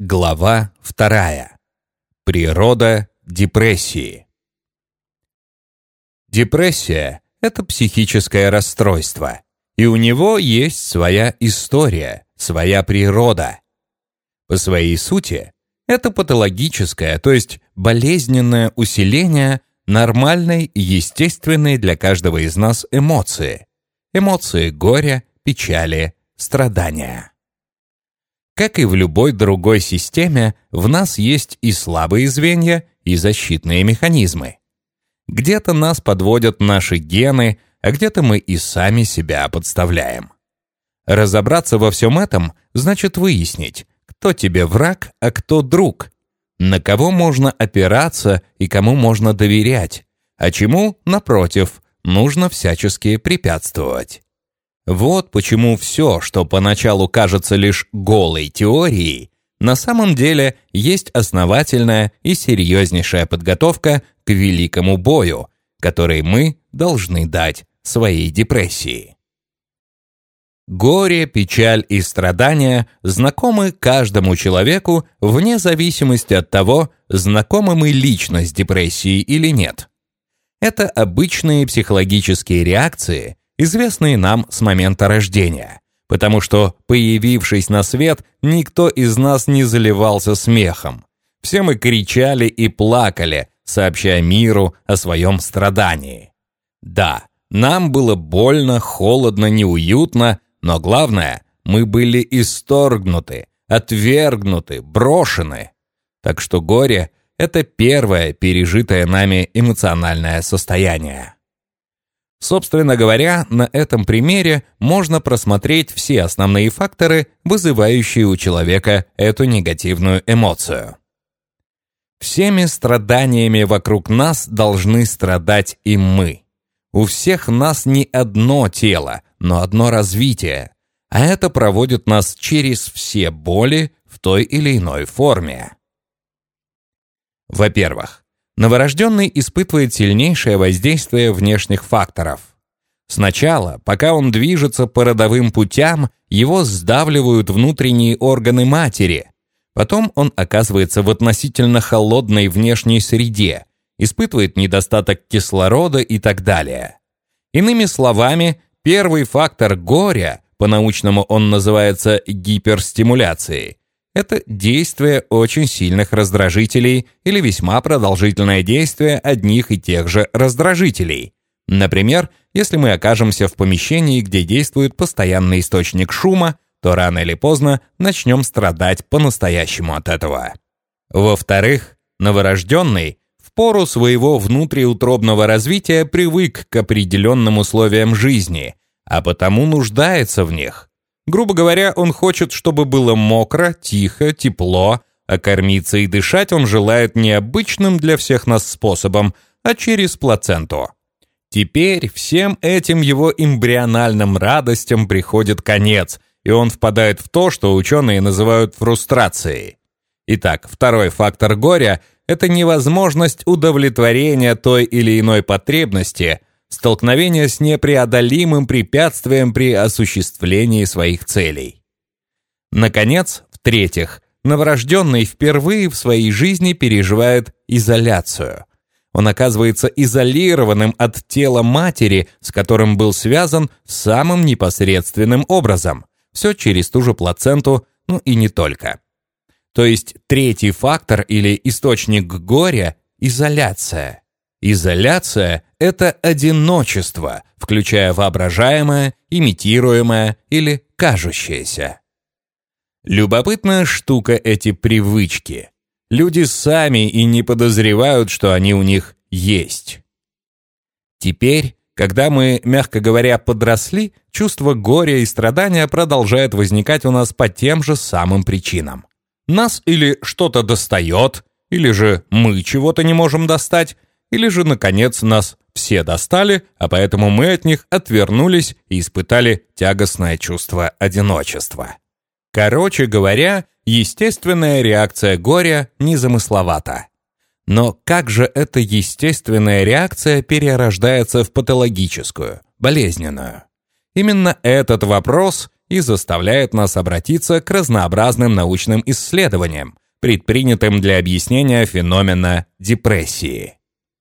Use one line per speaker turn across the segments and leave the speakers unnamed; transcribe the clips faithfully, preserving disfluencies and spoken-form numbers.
Глава вторая. Природа депрессии. Депрессия – это психическое расстройство, и у него есть своя история, своя природа. По своей сути, это патологическое, то есть болезненное усиление нормальной и естественной для каждого из нас эмоции. Эмоции горя, печали, страдания. Как и в любой другой системе, в нас есть и слабые звенья, и защитные механизмы. Где-то нас подводят наши гены, а где-то мы и сами себя подставляем. Разобраться во всем этом значит выяснить, кто тебе враг, а кто друг, на кого можно опираться и кому можно доверять, а чему, напротив, нужно всячески препятствовать. Вот почему все, что поначалу кажется лишь голой теорией, на самом деле есть основательная и серьезнейшая подготовка к великому бою, который мы должны дать своей депрессии. Горе, печаль и страдания знакомы каждому человеку вне зависимости от того, знакомы мы лично с депрессией или нет. Это обычные психологические реакции, известные нам с момента рождения, потому что, появившись на свет, никто из нас не заливался смехом. Все мы кричали и плакали, сообщая миру о своем страдании. Да, нам было больно, холодно, неуютно, но главное, мы были исторгнуты, отвергнуты, брошены. Так что горе – это первое пережитое нами эмоциональное состояние. Собственно говоря, на этом примере можно просмотреть все основные факторы, вызывающие у человека эту негативную эмоцию. Всеми страданиями вокруг нас должны страдать и мы. У всех нас не одно тело, но одно развитие, а это проводит нас через все боли в той или иной форме. Во-первых, новорожденный испытывает сильнейшее воздействие внешних факторов. Сначала, пока он движется по родовым путям, его сдавливают внутренние органы матери. Потом он оказывается в относительно холодной внешней среде, испытывает недостаток кислорода и так далее. Иными словами, первый фактор горя, по-научному он называется гиперстимуляцией, это действие очень сильных раздражителей или весьма продолжительное действие одних и тех же раздражителей. Например, если мы окажемся в помещении, где действует постоянный источник шума, то рано или поздно начнем страдать по-настоящему от этого. Во-вторых, новорожденный в пору своего внутриутробного развития привык к определенным условиям жизни, а потому нуждается в них. Грубо говоря, он хочет, чтобы было мокро, тихо, тепло, а кормиться и дышать он желает не обычным для всех нас способом, а через плаценту. Теперь всем этим его эмбриональным радостям приходит конец, и он впадает в то, что ученые называют фрустрацией. Итак, второй фактор горя – это невозможность удовлетворения той или иной потребности – столкновение с непреодолимым препятствием при осуществлении своих целей. Наконец, в-третьих, новорожденный впервые в своей жизни переживает изоляцию. Он оказывается изолированным от тела матери, с которым был связан самым непосредственным образом. Все через ту же плаценту, ну и не только. То есть третий фактор или источник горя – изоляция. Изоляция – это одиночество, включая воображаемое, имитируемое или кажущееся. Любопытная штука эти привычки. Люди сами и не подозревают, что они у них есть. Теперь, когда мы, мягко говоря, подросли, чувство горя и страдания продолжает возникать у нас по тем же самым причинам. Нас или что-то достает, или же мы чего-то не можем достать, или же, наконец, нас все достали, а поэтому мы от них отвернулись и испытали тягостное чувство одиночества. Короче говоря, естественная реакция горя незамысловата. Но как же эта естественная реакция перерождается в патологическую, болезненную? Именно этот вопрос и заставляет нас обратиться к разнообразным научным исследованиям, предпринятым для объяснения феномена депрессии.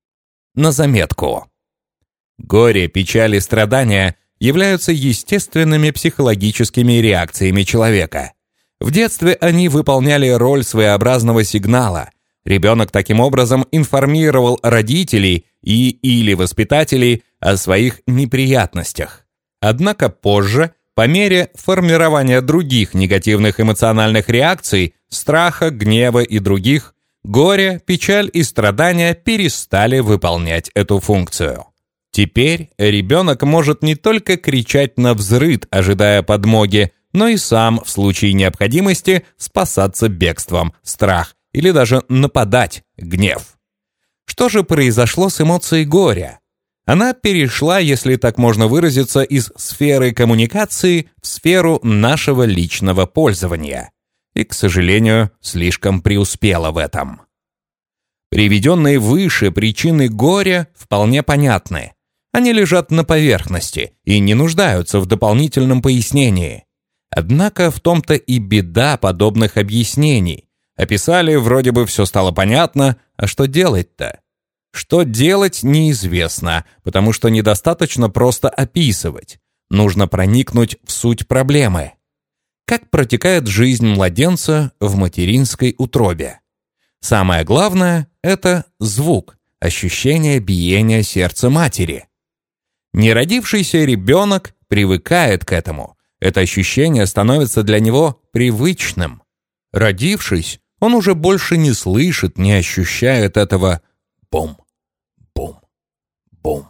На заметку. Горе, печаль и страдания являются естественными психологическими реакциями человека. В детстве они выполняли роль своеобразного сигнала. Ребенок таким образом информировал родителей и или воспитателей о своих неприятностях. Однако позже, по мере формирования других негативных эмоциональных реакций, страха, гнева и других, горе, печаль и страдания перестали выполнять эту функцию. Теперь ребенок может не только кричать навзрыд, ожидая подмоги, но и сам в случае необходимости спасаться бегством, страх или даже нападать, гнев. Что же произошло с эмоцией горя? Она перешла, если так можно выразиться, из сферы коммуникации в сферу нашего личного пользования. И, к сожалению, слишком преуспела в этом. Приведенные выше причины горя вполне понятны. Они лежат на поверхности и не нуждаются в дополнительном пояснении. Однако в том-то и беда подобных объяснений. Описали, вроде бы все стало понятно, а что делать-то? Что делать, неизвестно, потому что недостаточно просто описывать. Нужно проникнуть в суть проблемы. Как протекает жизнь младенца в материнской утробе? Самое главное – это звук, ощущение биения сердца матери. Неродившийся ребенок привыкает к этому. Это ощущение становится для него привычным. Родившись, он уже больше не слышит, не ощущает этого бум, бум, бум.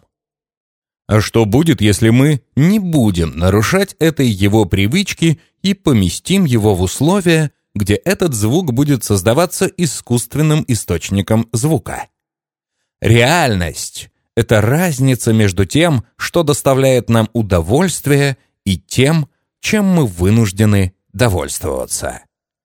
А что будет, если мы не будем нарушать этой его привычки и поместим его в условия, где этот звук будет создаваться искусственным источником звука? Реальность — это разница между тем, что доставляет нам удовольствие, и тем, чем мы вынуждены довольствоваться.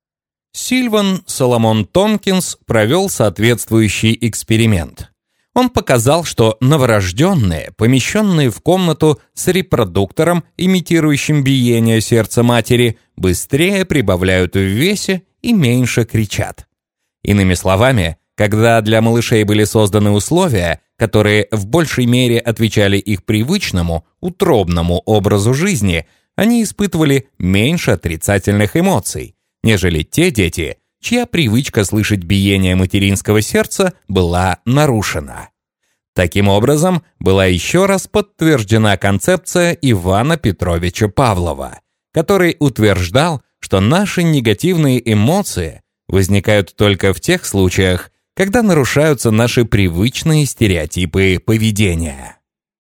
Сильван Соломон Томкинс провел соответствующий эксперимент. Он показал, что новорожденные, помещенные в комнату с репродуктором, имитирующим биение сердца матери, быстрее прибавляют в весе и меньше кричат. Иными словами, когда для малышей были созданы условия, которые в большей мере отвечали их привычному, утробному образу жизни, они испытывали меньше отрицательных эмоций, нежели те дети, чья привычка слышать биение материнского сердца была нарушена. Таким образом, была еще раз подтверждена концепция Ивана Петровича Павлова, который утверждал, что наши негативные эмоции возникают только в тех случаях, когда нарушаются наши привычные стереотипы поведения.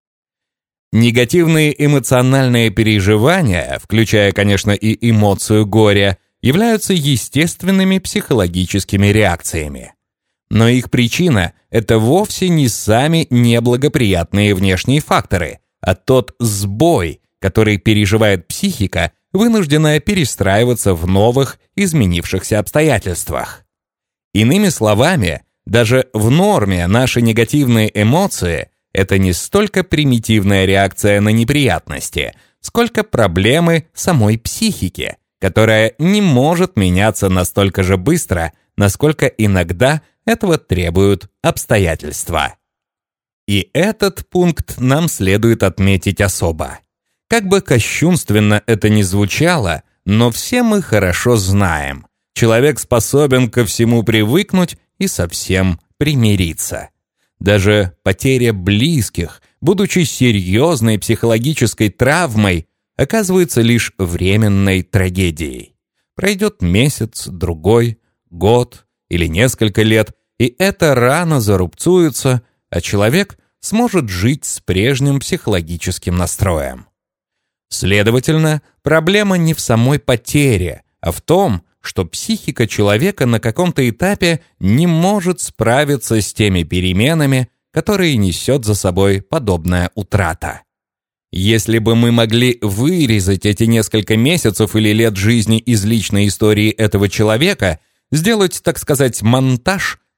Негативные эмоциональные переживания, включая, конечно, и эмоцию горя, являются естественными психологическими реакциями. Но их причина – это вовсе не сами неблагоприятные внешние факторы, а тот сбой, который переживает психика, вынужденная перестраиваться в новых, изменившихся обстоятельствах. Иными словами, даже в норме наши негативные эмоции – это не столько примитивная реакция на неприятности, сколько проблемы самой психики, которая не может меняться настолько же быстро, насколько иногда этого требуют обстоятельства. И этот пункт нам следует отметить особо. Как бы кощунственно это ни звучало, но все мы хорошо знаем, человек способен ко всему привыкнуть и со всем примириться. Даже потеря близких, будучи серьезной психологической травмой, оказывается лишь временной трагедией. Пройдет месяц, другой, год или несколько лет, и эта рана зарубцуется, а человек сможет жить с прежним психологическим настроем. Следовательно, проблема не в самой потере, а в том, что психика человека на каком-то этапе не может справиться с теми переменами, которые несет за собой подобная утрата. Если бы мы могли вырезать эти несколько месяцев или лет жизни из личной истории этого человека, сделать, так сказать, монтаж,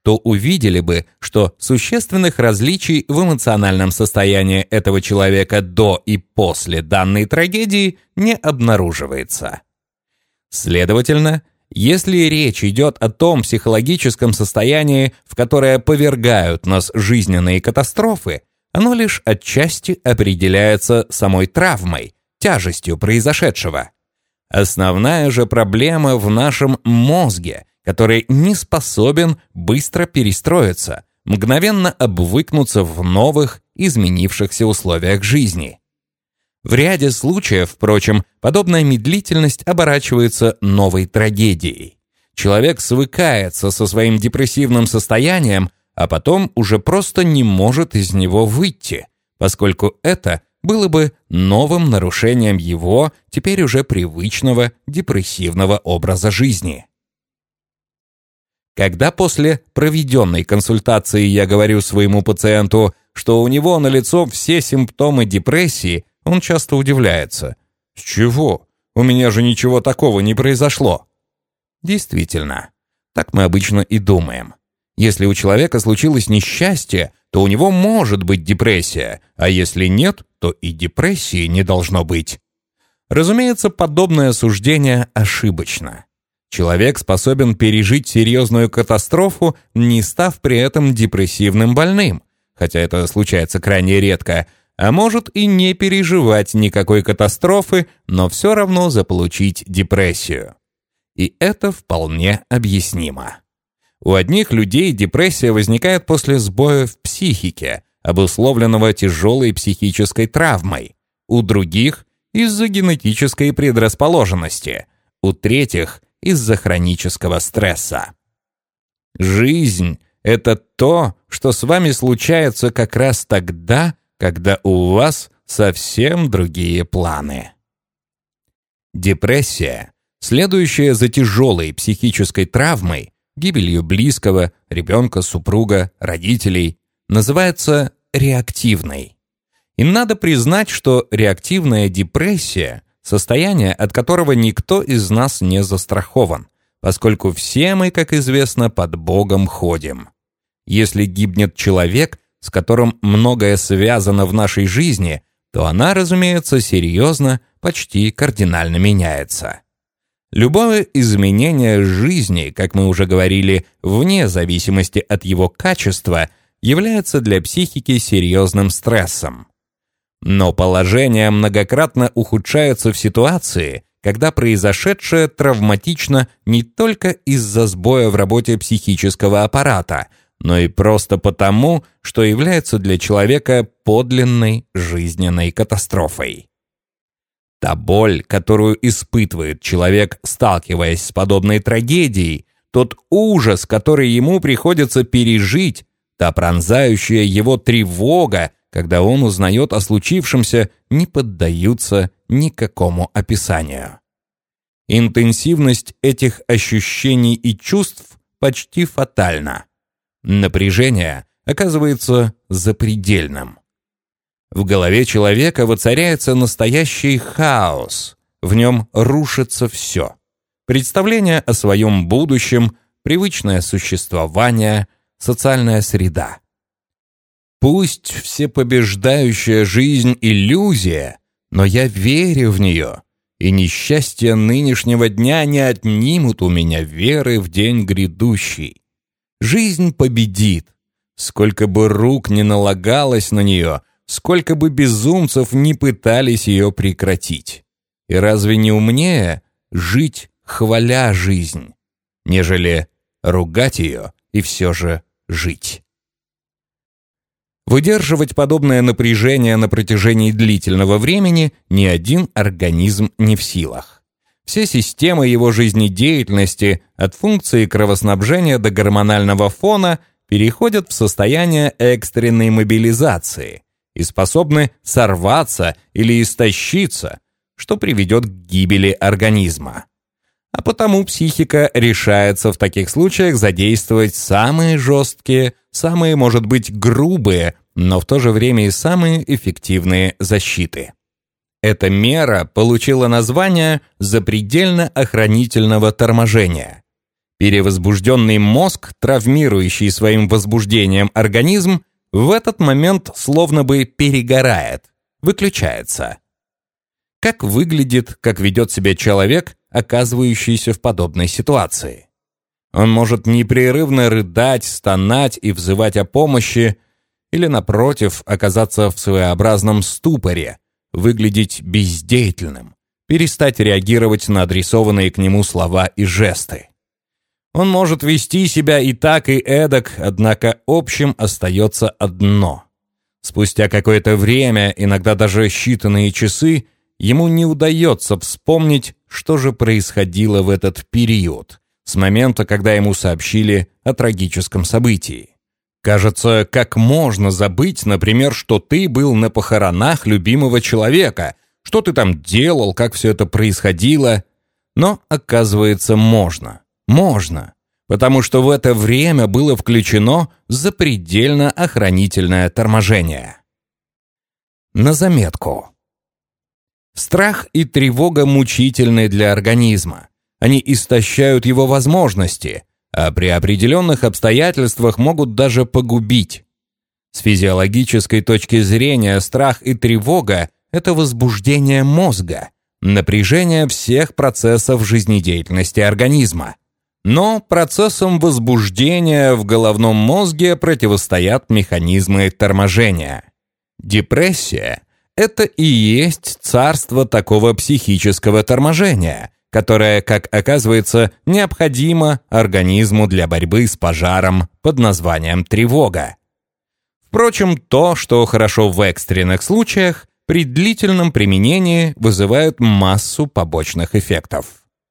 то увидели бы, что существенных различий в эмоциональном состоянии этого человека до и после данной трагедии не обнаруживается. Следовательно, если речь идет о том психологическом состоянии, в которое повергают нас жизненные катастрофы, оно лишь отчасти определяется самой травмой, тяжестью произошедшего. Основная же проблема в нашем мозге, который не способен быстро перестроиться, мгновенно обвыкнуться в новых, изменившихся условиях жизни. В ряде случаев, впрочем, подобная медлительность оборачивается новой трагедией. Человек свыкается со своим депрессивным состоянием, а потом уже просто не может из него выйти, поскольку это было бы новым нарушением его, теперь уже привычного депрессивного образа жизни. Когда после проведенной консультации я говорю своему пациенту, что у него налицо все симптомы депрессии, он часто удивляется. «С чего? У меня же ничего такого не произошло». Действительно, так мы обычно и думаем. Если у человека случилось несчастье, то у него может быть депрессия, а если нет, то и депрессии не должно быть. Разумеется, подобное суждение ошибочно. Человек способен пережить серьезную катастрофу, не став при этом депрессивным больным, хотя это случается крайне редко, а может и не переживать никакой катастрофы, но все равно заполучить депрессию. И это вполне объяснимо. У одних людей депрессия возникает после сбоя в психике, обусловленного тяжелой психической травмой, у других – из-за генетической предрасположенности, у третьих – из-за хронического стресса. Жизнь – это то, что с вами случается как раз тогда, когда у вас совсем другие планы. Депрессия, следующая за тяжелой психической травмой, гибелью близкого, ребенка, супруга, родителей, называется реактивной. И надо признать, что реактивная депрессия – состояние, от которого никто из нас не застрахован, поскольку все мы, как известно, под Богом ходим. Если гибнет человек, с которым многое связано в нашей жизни, то она, разумеется, серьезно, почти кардинально меняется. Любое изменение жизни, как мы уже говорили, вне зависимости от его качества, является для психики серьезным стрессом. Но положение многократно ухудшается в ситуации, когда произошедшее травматично не только из-за сбоя в работе психического аппарата, но и просто потому, что является для человека подлинной жизненной катастрофой. Та боль, которую испытывает человек, сталкиваясь с подобной трагедией, тот ужас, который ему приходится пережить, та пронзающая его тревога, когда он узнает о случившемся, не поддаются никакому описанию. Интенсивность этих ощущений и чувств почти фатальна. Напряжение оказывается запредельным. В голове человека воцаряется настоящий хаос, в нем рушится все. Представление о своем будущем, привычное существование, социальная среда. Пусть всепобеждающая жизнь — иллюзия, но я верю в нее, и несчастья нынешнего дня не отнимут у меня веры в день грядущий. Жизнь победит, сколько бы рук ни налагалось на нее, сколько бы безумцев ни пытались ее прекратить. И разве не умнее жить, хваля жизнь, нежели ругать ее и все же жить? Выдерживать подобное напряжение на протяжении длительного времени ни один организм не в силах. Все системы его жизнедеятельности, от функции кровоснабжения до гормонального фона, переходят в состояние экстренной мобилизации и способны сорваться или истощиться, что приведет к гибели организма. А потому психика решается в таких случаях задействовать самые жесткие, самые, может быть, грубые, но в то же время и самые эффективные защиты. Эта мера получила название запредельно-охранительного торможения. Перевозбужденный мозг, травмирующий своим возбуждением организм, в этот момент словно бы перегорает, выключается. Как выглядит, как ведет себя человек, оказывающийся в подобной ситуации? Он может непрерывно рыдать, стонать и взывать о помощи, или, напротив, оказаться в своеобразном ступоре, выглядеть бездеятельным, перестать реагировать на адресованные к нему слова и жесты. Он может вести себя и так, и эдак, однако общим остается одно. Спустя какое-то время, иногда даже считанные часы, ему не удается вспомнить, что же происходило в этот период, с момента, когда ему сообщили о трагическом событии. Кажется, как можно забыть, например, что ты был на похоронах любимого человека, что ты там делал, как все это происходило. Но, оказывается, можно. Можно. Потому что в это время было включено запредельно охранительное торможение. На заметку. Страх и тревога мучительны для организма. Они истощают его возможности, а при определенных обстоятельствах могут даже погубить. С физиологической точки зрения страх и тревога – это возбуждение мозга, напряжение всех процессов жизнедеятельности организма. Но процессам возбуждения в головном мозге противостоят механизмы торможения. Депрессия – это и есть царство такого психического торможения, которое, как оказывается, необходимо организму для борьбы с пожаром под названием тревога. Впрочем, то, что хорошо в экстренных случаях, при длительном применении вызывает массу побочных эффектов.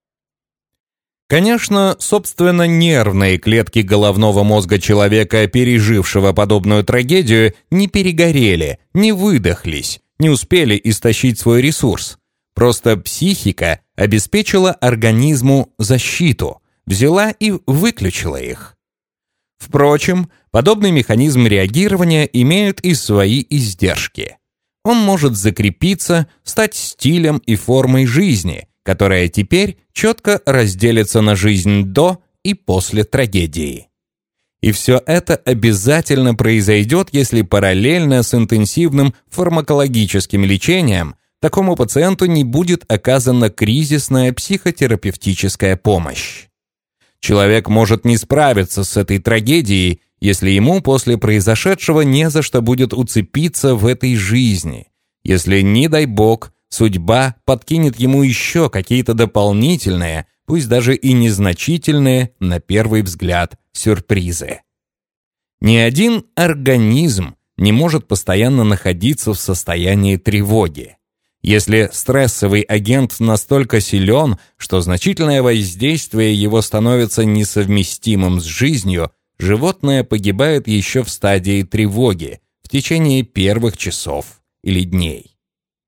Конечно, собственно, нервные клетки головного мозга человека, пережившего подобную трагедию, не перегорели, не выдохлись, не успели истощить свой ресурс. Просто психика обеспечила организму защиту, взяла и выключила их. Впрочем, подобный механизм реагирования имеет и свои издержки. Он может закрепиться, стать стилем и формой жизни, которая теперь четко разделится на жизнь до и после трагедии. И все это обязательно произойдет, если параллельно с интенсивным фармакологическим лечением такому пациенту не будет оказана кризисная психотерапевтическая помощь. Человек может не справиться с этой трагедией, если ему после произошедшего не за что будет уцепиться в этой жизни, если, не дай бог, судьба подкинет ему еще какие-то дополнительные, пусть даже и незначительные, на первый взгляд, сюрпризы. Ни один организм не может постоянно находиться в состоянии тревоги. Если стрессовый агент настолько силен, что значительное воздействие его становится несовместимым с жизнью, животное погибает еще в стадии тревоги, в течение первых часов или дней.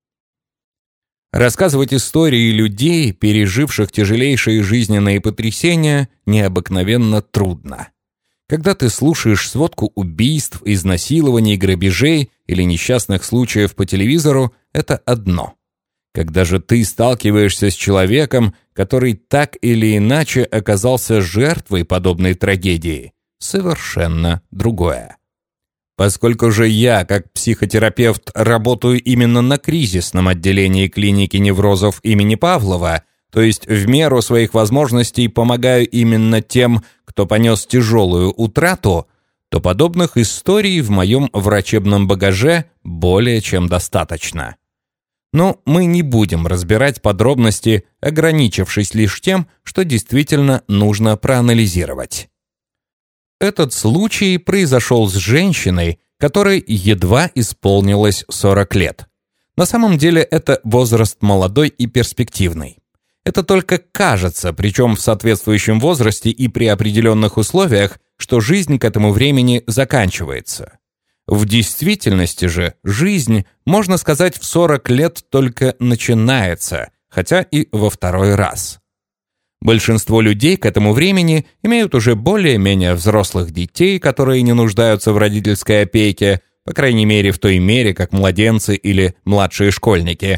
Рассказывать истории людей, переживших тяжелейшие жизненные потрясения, необыкновенно трудно. Когда ты слушаешь сводку убийств, изнасилований, грабежей или несчастных случаев по телевизору, это одно. Когда же ты сталкиваешься с человеком, который так или иначе оказался жертвой подобной трагедии, совершенно другое. Поскольку же я, как психотерапевт, работаю именно на кризисном отделении клиники неврозов имени Павлова, то есть в меру своих возможностей помогаю именно тем, кто понес тяжелую утрату, то подобных историй в моем врачебном багаже более чем достаточно. Но мы не будем разбирать подробности, ограничившись лишь тем, что действительно нужно проанализировать. Этот случай произошел с женщиной, которой едва исполнилось сорок лет. На самом деле это возраст молодой и перспективный. Это только кажется, причем в соответствующем возрасте и при определенных условиях, что жизнь к этому времени заканчивается. В действительности же жизнь, можно сказать, в сорок лет только начинается, хотя и во второй раз. Большинство людей к этому времени имеют уже более-менее взрослых детей, которые не нуждаются в родительской опеке, по крайней мере в той мере, как младенцы или младшие школьники.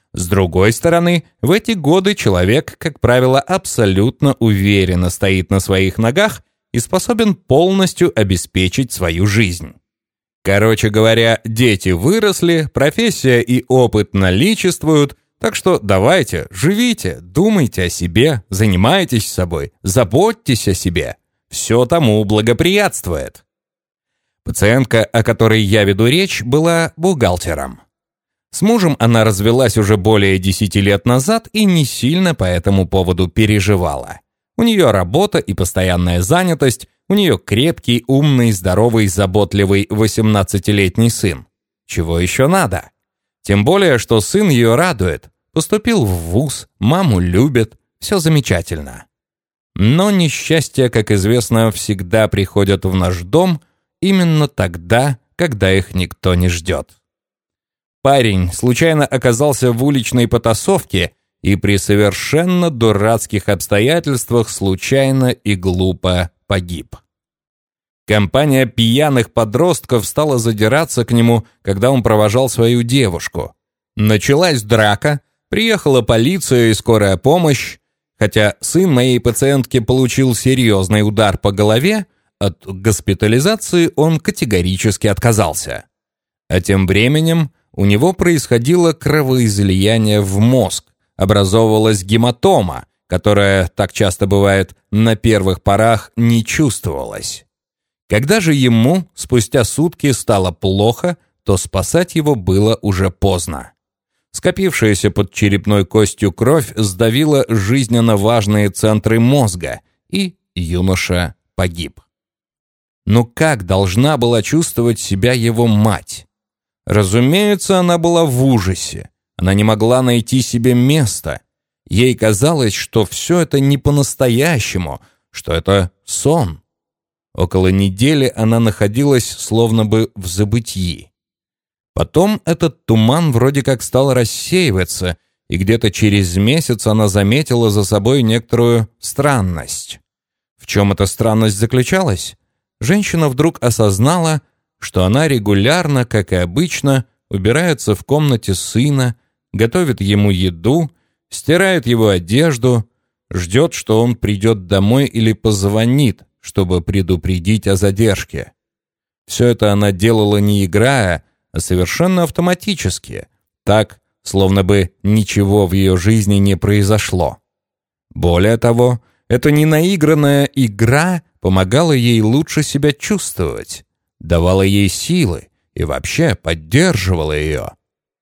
С другой стороны, в эти годы человек, как правило, абсолютно уверенно стоит на своих ногах и способен полностью обеспечить свою жизнь. Короче говоря, дети выросли, профессия и опыт наличествуют, так что давайте, живите, думайте о себе, занимайтесь собой, заботьтесь о себе. Все тому благоприятствует. Пациентка, о которой я веду речь, была бухгалтером. С мужем она развелась уже более десяти лет назад и не сильно по этому поводу переживала. У нее работа и постоянная занятость, у нее крепкий, умный, здоровый, заботливый восемнадцатилетний сын. Чего еще надо? Тем более, что сын ее радует. Поступил в вуз, маму любит, все замечательно. Но несчастья, как известно, всегда приходят в наш дом именно тогда, когда их никто не ждет. Парень случайно оказался в уличной потасовке и при совершенно дурацких обстоятельствах случайно и глупо погиб. Компания пьяных подростков стала задираться к нему, когда он провожал свою девушку. Началась драка, приехала полиция и скорая помощь. Хотя сын моей пациентки получил серьезный удар по голове, от госпитализации он категорически отказался. А тем временем у него происходило кровоизлияние в мозг, образовывалась гематома, которая, так часто бывает, на первых порах не чувствовалась. Когда же ему спустя сутки стало плохо, то спасать его было уже поздно. Скопившаяся под черепной костью кровь сдавила жизненно важные центры мозга, и юноша погиб. Но как должна была чувствовать себя его мать? Разумеется, она была в ужасе. Она не могла найти себе места. Ей казалось, что все это не по-настоящему, что это сон. Около недели она находилась словно бы в забытьи. Потом этот туман вроде как стал рассеиваться, и где-то через месяц она заметила за собой некоторую странность. В чем эта странность заключалась? Женщина вдруг осознала, что она регулярно, как и обычно, убирается в комнате сына, готовит ему еду, стирает его одежду, ждет, что он придет домой или позвонит, чтобы предупредить о задержке. Все это она делала не играя, а совершенно автоматически, так, словно бы ничего в ее жизни не произошло. Более того, эта ненаигранная игра помогала ей лучше себя чувствовать, давала ей силы и вообще поддерживала ее.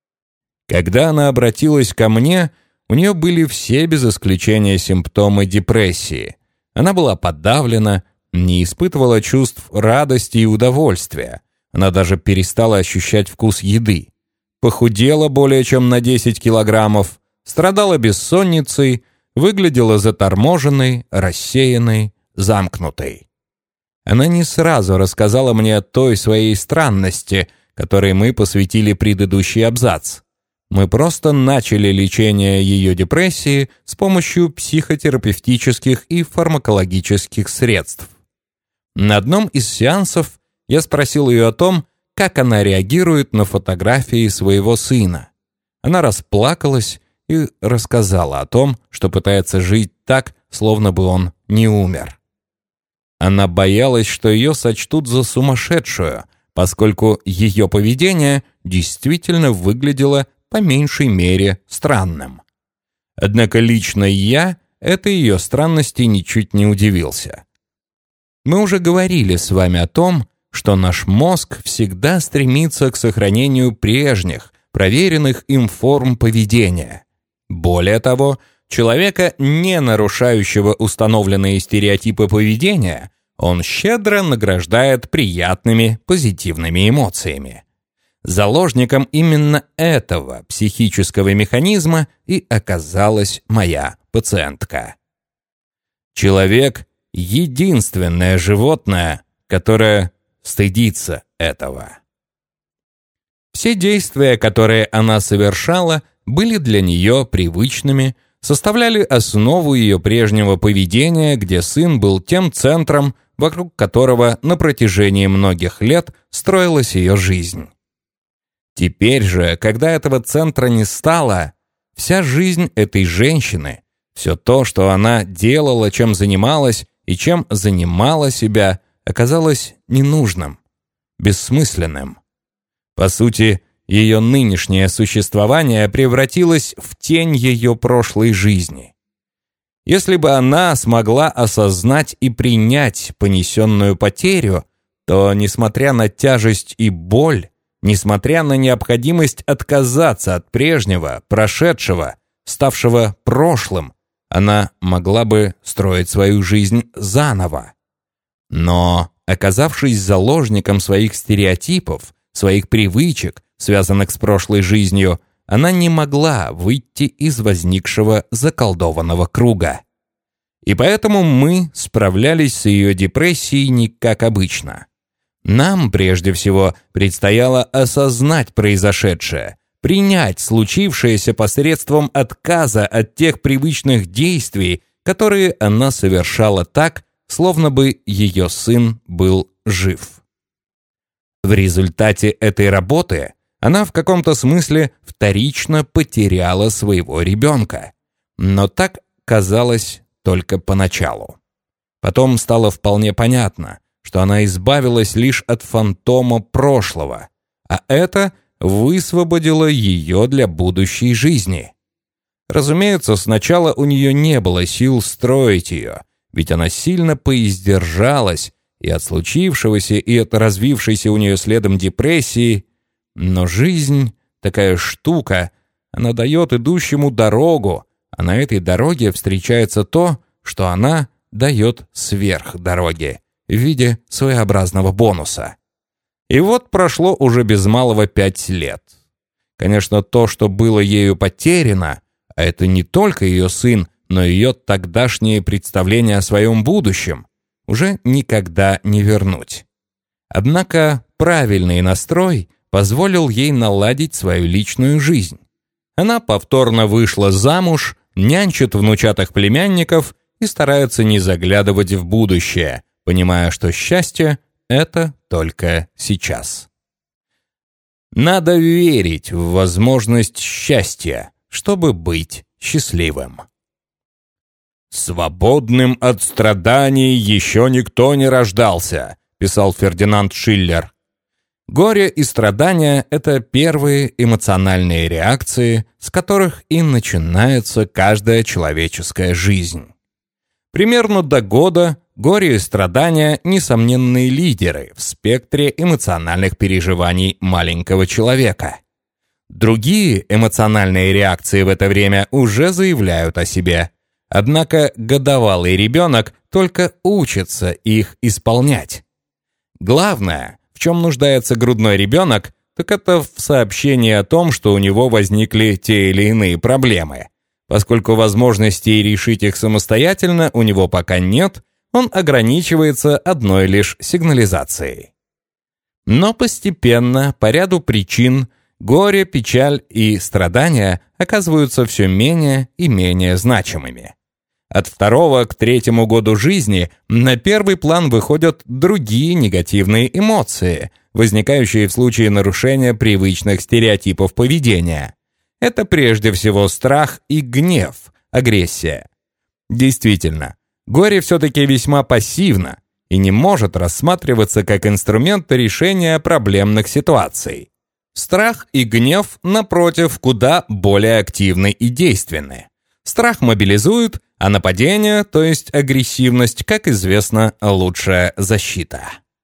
Когда она обратилась ко мне, у нее были все без исключения симптомы депрессии. Она была подавлена, не испытывала чувств радости и удовольствия. Она даже перестала ощущать вкус еды. Похудела более чем на десять килограммов, страдала бессонницей, выглядела заторможенной, рассеянной, замкнутой. Она не сразу рассказала мне о той своей странности, которой мы посвятили предыдущий абзац. Мы просто начали лечение ее депрессии с помощью психотерапевтических и фармакологических средств. На одном из сеансов я спросил ее о том, как она реагирует на фотографии своего сына. Она расплакалась и рассказала о том, что пытается жить так, словно бы он не умер. Она боялась, что ее сочтут за сумасшедшую, поскольку ее поведение действительно выглядело по меньшей мере странным. Однако лично я этой ее странности ничуть не удивился. Мы уже говорили с вами о том, что наш мозг всегда стремится к сохранению прежних, проверенных им форм поведения. Более того, человека, не нарушающего установленные стереотипы поведения, он щедро награждает приятными, позитивными эмоциями. Заложником именно этого психического механизма и оказалась моя пациентка. Человек — единственное животное, которое стыдится этого. Все действия, которые она совершала, были для нее привычными, составляли основу ее прежнего поведения, где сын был тем центром, вокруг которого на протяжении многих лет строилась ее жизнь. Теперь же, когда этого центра не стало, Вся жизнь этой женщины, все то, что она делала, чем занималась и чем занимала себя, оказалось ненужным, бессмысленным. По сути, ее нынешнее существование превратилось в тень ее прошлой жизни. Если бы она смогла осознать и принять понесенную потерю, то, несмотря на тяжесть и боль, несмотря на необходимость отказаться от прежнего, прошедшего, ставшего прошлым, она могла бы строить свою жизнь заново. Но, оказавшись заложником своих стереотипов, своих привычек, связанных с прошлой жизнью, она не могла выйти из возникшего заколдованного круга. И поэтому мы справлялись с ее депрессией не как обычно. Нам, прежде всего, предстояло осознать произошедшее, принять случившееся посредством отказа от тех привычных действий, которые она совершала так, словно бы ее сын был жив. В результате этой работы она в каком-то смысле вторично потеряла своего ребенка. Но так казалось только поначалу. Потом стало вполне понятно, что она избавилась лишь от фантома прошлого, а это высвободило ее для будущей жизни. Разумеется, сначала у нее не было сил строить ее, ведь она сильно поиздержалась и от случившегося, и от развившейся у нее следом депрессии. Но жизнь — такая штука, она дает идущему дорогу, а на этой дороге встречается то, что она дает сверх дороги в виде своеобразного бонуса. И вот прошло уже без малого пять лет. Конечно, то, что было ею потеряно, а это не только ее сын, но и ее тогдашние представления о своем будущем, уже никогда не вернуть. Однако правильный настрой позволил ей наладить свою личную жизнь. Она повторно вышла замуж, нянчит внучатых племянников и старается не заглядывать в будущее, понимая, что счастье — это только сейчас. Надо верить в возможность счастья, чтобы быть счастливым. «Свободным от страданий еще никто не рождался», — писал Фердинанд Шиллер. Горе и страдания — это первые эмоциональные реакции, с которых и начинается каждая человеческая жизнь. Примерно до года горе и страдания — несомненные лидеры в спектре эмоциональных переживаний маленького человека. Другие эмоциональные реакции в это время уже заявляют о себе. Однако годовалый ребенок только учится их исполнять. Главное, в чем нуждается грудной ребенок, так это в сообщении о том, что у него возникли те или иные проблемы. Поскольку возможностей решить их самостоятельно у него пока нет, он ограничивается одной лишь сигнализацией. Но постепенно, по ряду причин, горе, печаль и страдания оказываются все менее и менее значимыми. От второго к третьему году жизни на первый план выходят другие негативные эмоции, возникающие в случае нарушения привычных стереотипов поведения. Это прежде всего страх и гнев, агрессия. Действительно, горе все-таки весьма пассивно и не может рассматриваться как инструмент решения проблемных ситуаций. Страх и гнев, напротив, куда более активны и действенны. Страх мобилизует, а нападение, то есть агрессивность, как известно, лучшая защита.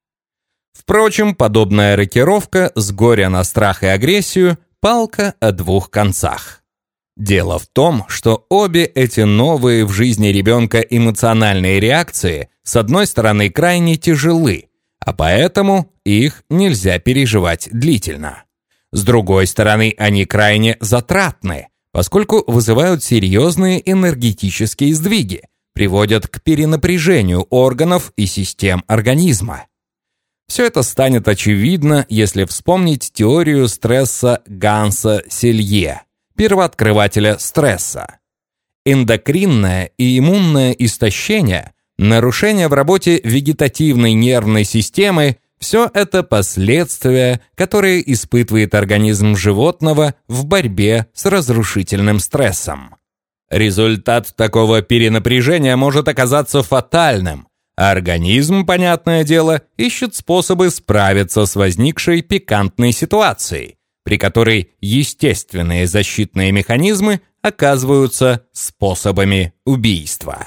Впрочем, подобная рокировка с горя на страх и агрессию – палка о двух концах. Дело в том, что обе эти новые в жизни ребенка эмоциональные реакции с одной стороны крайне тяжелы, а поэтому их нельзя переживать длительно. С другой стороны, они крайне затратны, поскольку вызывают серьезные энергетические сдвиги, приводят к перенапряжению органов и систем организма. Все это станет очевидно, если вспомнить теорию стресса Ганса Селье, первооткрывателя стресса. Эндокринное и иммунное истощение, нарушение в работе вегетативной нервной системы – Все это последствия, которые испытывает организм животного в борьбе с разрушительным стрессом. Результат такого перенапряжения может оказаться фатальным, а организм, понятное дело, ищет способы справиться с возникшей пикантной ситуацией, при которой естественные защитные механизмы оказываются способами убийства.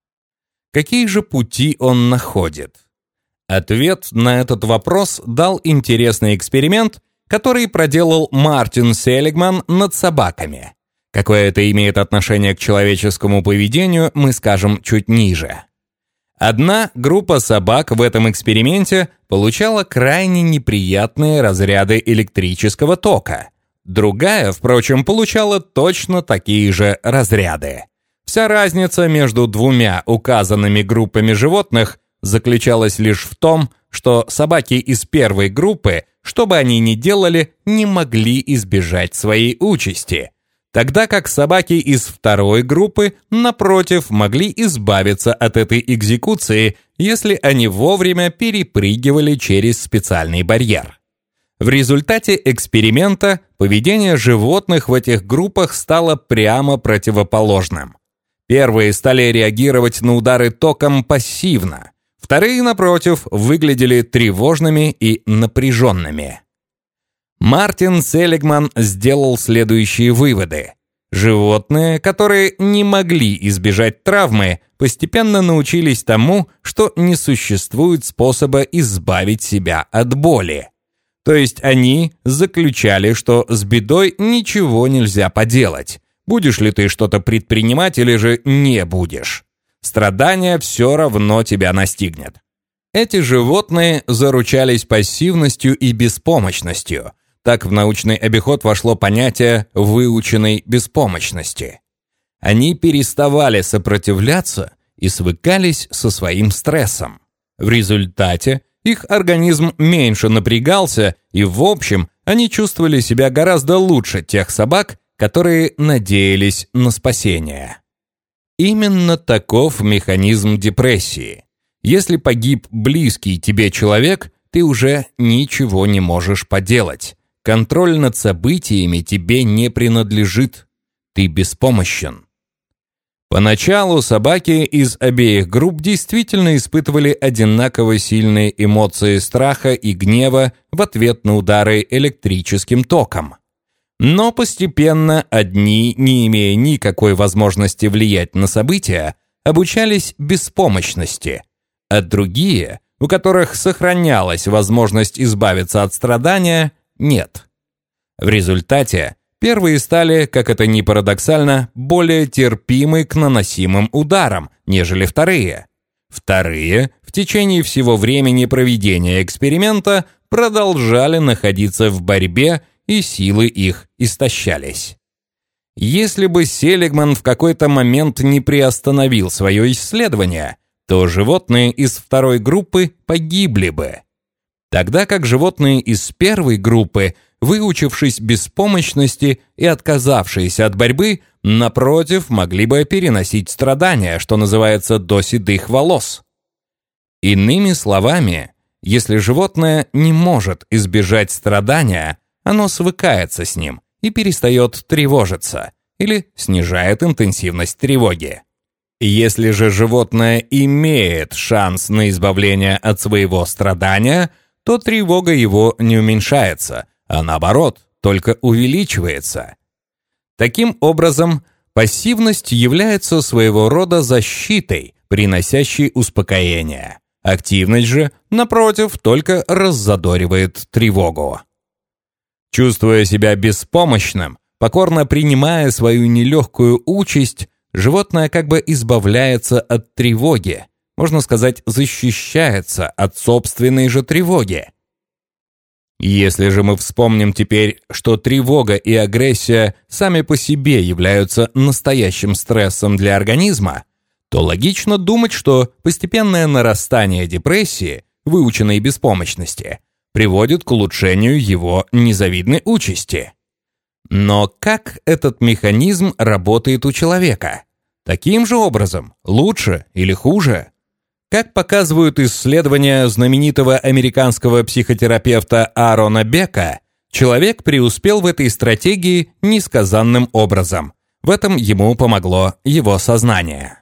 Какие же пути он находит? Ответ на этот вопрос дал интересный эксперимент, который проделал Мартин Селигман над собаками. Какое это имеет отношение к человеческому поведению, мы скажем чуть ниже. Одна группа собак в этом эксперименте получала крайне неприятные разряды электрического тока. Другая, впрочем, получала точно такие же разряды. Вся разница между двумя указанными группами животных заключалась лишь в том, что собаки из первой группы, что бы они ни делали, не могли избежать своей участи, тогда как собаки из второй группы, напротив, могли избавиться от этой экзекуции, если они вовремя перепрыгивали через специальный барьер. В результате эксперимента поведение животных в этих группах стало прямо противоположным. Первые стали реагировать на удары током пассивно, вторые, напротив, выглядели тревожными и напряженными. Мартин Селигман сделал следующие выводы. Животные, которые не могли избежать травмы, постепенно научились тому, что не существует способа избавить себя от боли. То есть они заключали, что с бедой ничего нельзя поделать. Будешь ли ты что-то предпринимать или же не будешь. Страдание все равно тебя настигнет. Эти животные заручались пассивностью и беспомощностью. Так в научный обиход вошло понятие выученной беспомощности. Они переставали сопротивляться и свыкались со своим стрессом. В результате их организм меньше напрягался, и в общем они чувствовали себя гораздо лучше тех собак, которые надеялись на спасение. Именно таков механизм депрессии. Если погиб близкий тебе человек, ты уже ничего не можешь поделать. Контроль над событиями тебе не принадлежит. Ты беспомощен. Поначалу собаки из обеих групп действительно испытывали одинаково сильные эмоции страха и гнева в ответ на удары электрическим током. Но постепенно одни, не имея никакой возможности влиять на события, обучались беспомощности, а другие, у которых сохранялась возможность избавиться от страдания, нет. В результате первые стали, как это ни парадоксально, более терпимы к наносимым ударам, нежели вторые. Вторые в течение всего времени проведения эксперимента продолжали находиться в борьбе, и силы их истощались. Если бы Селигман в какой-то момент не приостановил свое исследование, то животные из второй группы погибли бы. Тогда как животные из первой группы, выучившись беспомощности и отказавшиеся от борьбы, напротив, могли бы переносить страдания, что называется, до седых волос. Иными словами, если животное не может избежать страдания, оно свыкается с ним и перестает тревожиться или снижает интенсивность тревоги. Если же животное имеет шанс на избавление от своего страдания, то тревога его не уменьшается, а наоборот, только увеличивается. Таким образом, пассивность является своего рода защитой, приносящей успокоение. Активность же, напротив, только раззадоривает тревогу. Чувствуя себя беспомощным, покорно принимая свою нелегкую участь, животное как бы избавляется от тревоги, можно сказать, защищается от собственной же тревоги. Если же мы вспомним теперь, что тревога и агрессия сами по себе являются настоящим стрессом для организма, то логично думать, что постепенное нарастание депрессии, выученной беспомощности, приводит к улучшению его незавидной участи. Но как этот механизм работает у человека? Таким же образом, лучше или хуже? Как показывают исследования знаменитого американского психотерапевта Аарона Бека, человек преуспел в этой стратегии несказанным образом. В этом ему помогло его сознание.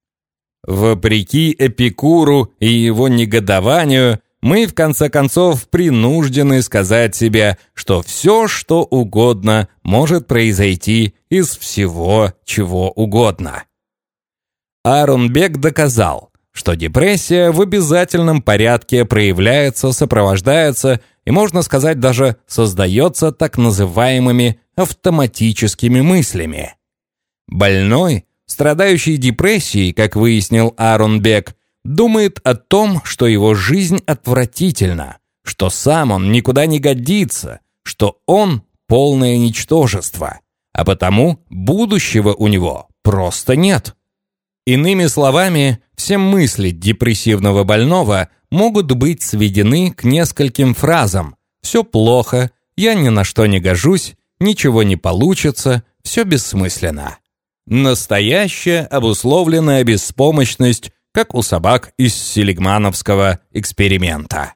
Вопреки Эпикуру и его негодованию, мы в конце концов принуждены сказать себе, что все, что угодно, может произойти из всего, чего угодно. Аарон Бек доказал, что депрессия в обязательном порядке проявляется, сопровождается и, можно сказать, даже создается так называемыми автоматическими мыслями. Больной, страдающий депрессией, как выяснил Аарон Бек, думает о том, что его жизнь отвратительна, что сам он никуда не годится, что он полное ничтожество, а потому будущего у него просто нет. Иными словами, все мысли депрессивного больного могут быть сведены к нескольким фразам: «Все плохо», «Я ни на что не гожусь», «Ничего не получится», «Все бессмысленно». Настоящая обусловленная беспомощность, как у собак из селигмановского эксперимента.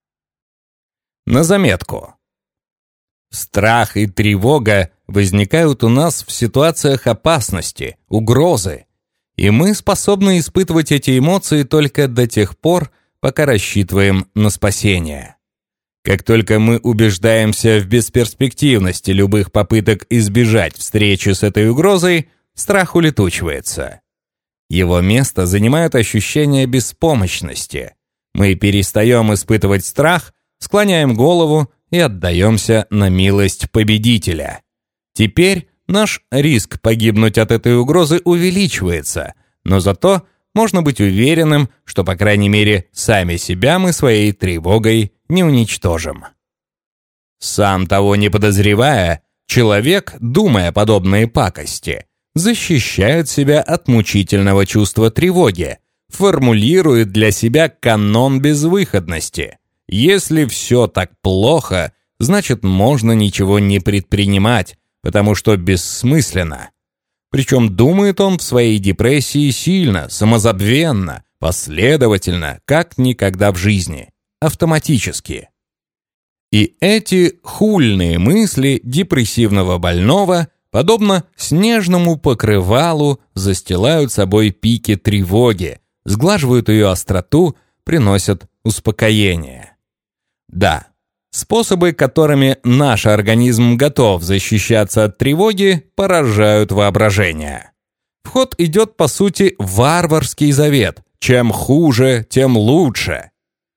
На заметку. Страх и тревога возникают у нас в ситуациях опасности, угрозы, и мы способны испытывать эти эмоции только до тех пор, пока рассчитываем на спасение. Как только мы убеждаемся в бесперспективности любых попыток избежать встречи с этой угрозой, страх улетучивается. Его место занимает ощущение беспомощности. Мы перестаем испытывать страх, склоняем голову и отдаемся на милость победителя. Теперь наш риск погибнуть от этой угрозы увеличивается, но зато можно быть уверенным, что, по крайней мере, сами себя мы своей тревогой не уничтожим. Сам того не подозревая, человек, думая подобные пакости, защищает себя от мучительного чувства тревоги, формулирует для себя канон безвыходности. Если все так плохо, значит, можно ничего не предпринимать, потому что бессмысленно. Причем думает он в своей депрессии сильно, самозабвенно, последовательно, как никогда в жизни, автоматически. И эти хульные мысли депрессивного больного, подобно снежному покрывалу, застилают собой пики тревоги, сглаживают ее остроту, приносят успокоение. Да, способы, которыми наш организм готов защищаться от тревоги, поражают воображение. В ход идет, по сути, варварский завет: чем хуже, тем лучше.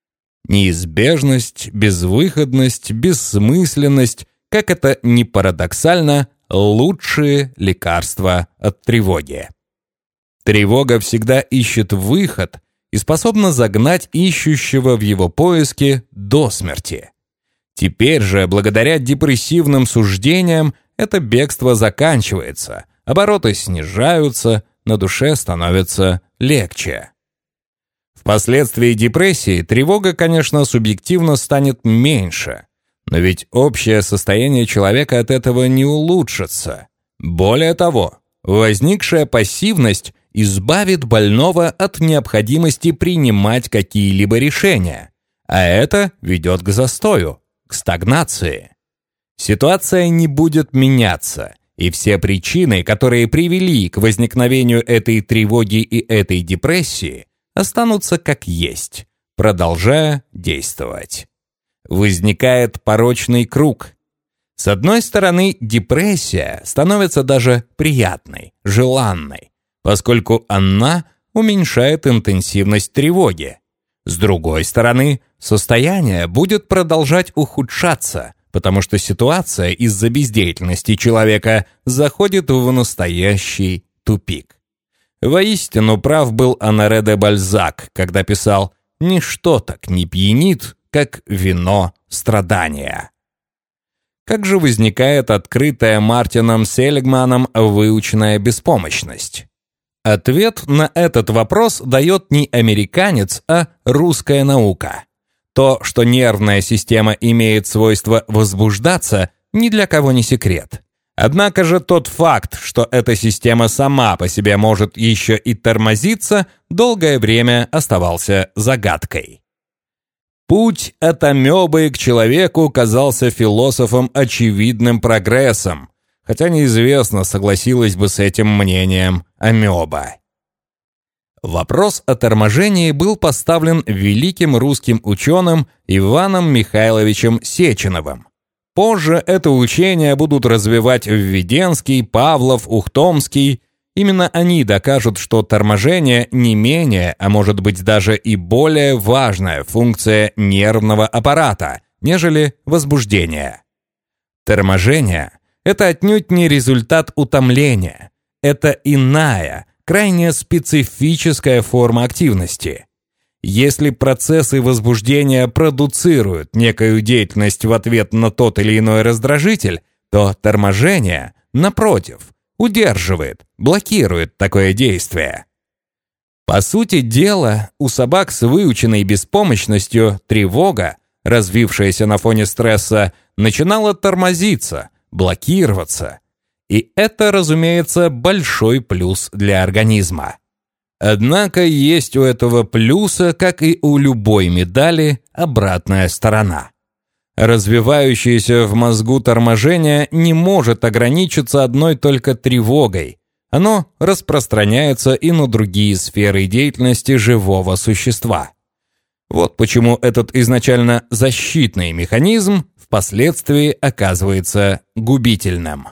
Неизбежность, безвыходность, бессмысленность, как это ни парадоксально, лучшие лекарства от тревоги. Тревога всегда ищет выход и способна загнать ищущего в его поиске до смерти. Теперь же, благодаря депрессивным суждениям, это бегство заканчивается, обороты снижаются, на душе становится легче. Впоследствии депрессии тревога, конечно, субъективно станет меньше, но ведь общее состояние человека от этого не улучшится. Более того, возникшая пассивность избавит больного от необходимости принимать какие-либо решения, а это ведет к застою, к стагнации. Ситуация не будет меняться, и все причины, которые привели к возникновению этой тревоги и этой депрессии, останутся как есть, продолжая действовать. Возникает порочный круг. С одной стороны, депрессия становится даже приятной, желанной, поскольку она уменьшает интенсивность тревоги. С другой стороны, состояние будет продолжать ухудшаться, потому что ситуация из-за бездеятельности человека заходит в настоящий тупик. Воистину прав был Оноре де Бальзак, когда писал: «Ничто так не пьянит, как вино страдания». Как же возникает открытая Мартином Селигманом выученная беспомощность? Ответ на этот вопрос дает не американец, а русская наука. То, что нервная система имеет свойство возбуждаться, ни для кого не секрет. Однако же тот факт, что эта система сама по себе может еще и тормозиться, долгое время оставался загадкой. Путь от амебы к человеку казался философам очевидным прогрессом, хотя неизвестно, согласилась бы с этим мнением амеба. Вопрос о торможении был поставлен великим русским ученым Иваном Михайловичем Сеченовым. Позже это учение будут развивать Введенский, Павлов, Ухтомский. Именно они докажут, что торможение не менее, а может быть даже и более важная функция нервного аппарата, нежели возбуждение. Торможение – это отнюдь не результат утомления. Это иная, крайне специфическая форма активности. Если процессы возбуждения продуцируют некую деятельность в ответ на тот или иной раздражитель, то торможение, напротив, удерживает, блокирует такое действие. По сути дела, у собак с выученной беспомощностью тревога, развившаяся на фоне стресса, начинала тормозиться, блокироваться. И это, разумеется, большой плюс для организма. Однако есть у этого плюса, как и у любой медали, обратная сторона. Развивающееся в мозгу торможение не может ограничиться одной только тревогой. Оно распространяется и на другие сферы деятельности живого существа. Вот почему этот изначально защитный механизм впоследствии оказывается губительным.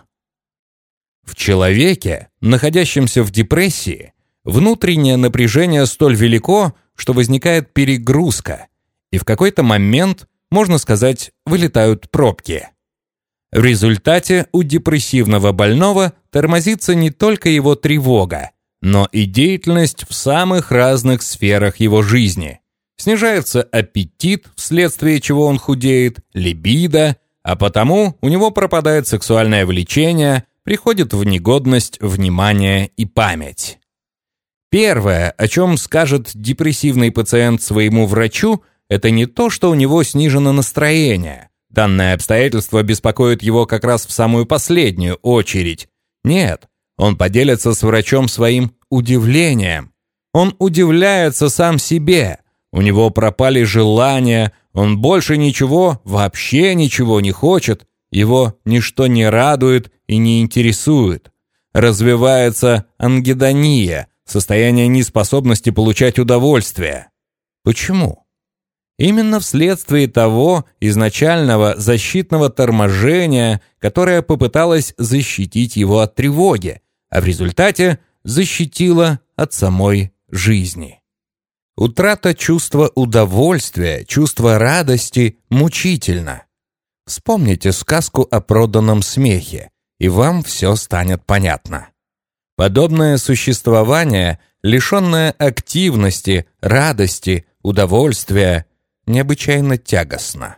В человеке, находящемся в депрессии, внутреннее напряжение столь велико, что возникает перегрузка, и в какой-то момент, можно сказать, вылетают пробки. В результате у депрессивного больного тормозится не только его тревога, но и деятельность в самых разных сферах его жизни. Снижается аппетит, вследствие чего он худеет, либидо, а потому у него пропадает сексуальное влечение, приходит в негодность внимание и память. Первое, о чем скажет депрессивный пациент своему врачу, это не то, что у него снижено настроение. Данное обстоятельство беспокоит его как раз в самую последнюю очередь. Нет, он поделится с врачом своим удивлением. Он удивляется сам себе. У него пропали желания, он больше ничего, вообще ничего не хочет, его ничто не радует и не интересует. Развивается ангедония, состояние неспособности получать удовольствие. Почему? Именно вследствие того изначального защитного торможения, которое попыталось защитить его от тревоги, а в результате защитило от самой жизни. Утрата чувства удовольствия, чувства радости мучительна. Вспомните сказку о проданном смехе, и вам все станет понятно. Подобное существование, лишенное активности, радости, удовольствия, необычайно тягостно.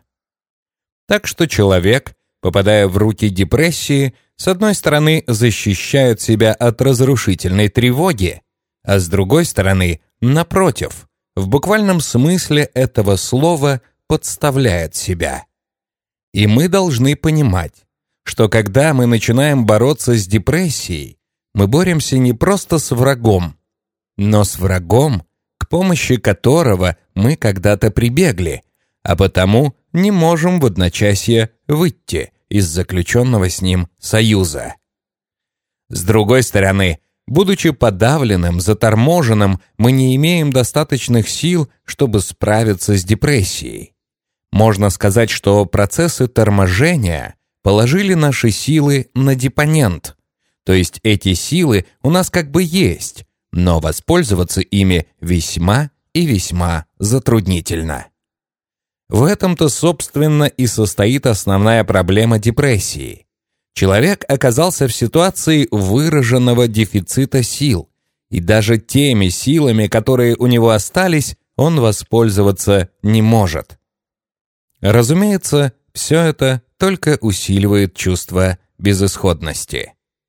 Так что человек, попадая в руки депрессии, с одной стороны защищает себя от разрушительной тревоги, а с другой стороны, напротив, в буквальном смысле этого слова подставляет себя. И мы должны понимать, что когда мы начинаем бороться с депрессией, мы боремся не просто с врагом, но с врагом, к помощи которого мы когда-то прибегли, а потому не можем в одночасье выйти из заключенного с ним союза. С другой стороны, будучи подавленным, заторможенным, мы не имеем достаточных сил, чтобы справиться с депрессией. Можно сказать, что процессы торможения положили наши силы на депонент, то есть эти силы у нас как бы есть, но воспользоваться ими весьма и весьма затруднительно. В этом-то, собственно, и состоит основная проблема депрессии. Человек оказался в ситуации выраженного дефицита сил, и даже теми силами, которые у него остались, он воспользоваться не может. Разумеется, все это только усиливает чувство безысходности.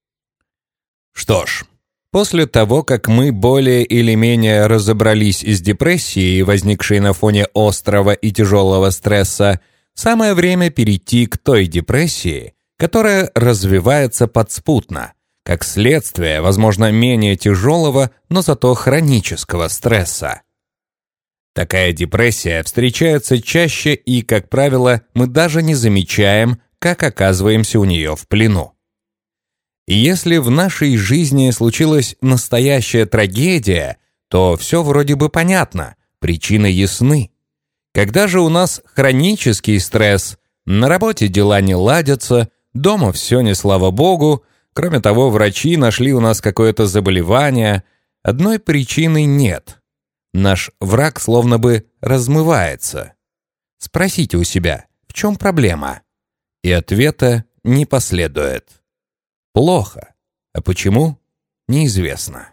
Что ж, после того, как мы более или менее разобрались с депрессией, возникшей на фоне острого и тяжелого стресса, самое время перейти к той депрессии, которая развивается подспутно, как следствие, возможно, менее тяжелого, но зато хронического стресса. Такая депрессия встречается чаще и, как правило, мы даже не замечаем, как оказываемся у нее в плену. И если в нашей жизни случилась настоящая трагедия, то все вроде бы понятно, причины ясны. Когда же у нас хронический стресс, на работе дела не ладятся, дома все не слава богу, кроме того, врачи нашли у нас какое-то заболевание, одной причины нет. Наш враг словно бы размывается. Спросите у себя, в чем проблема? И ответа не последует. Плохо. А почему? Неизвестно.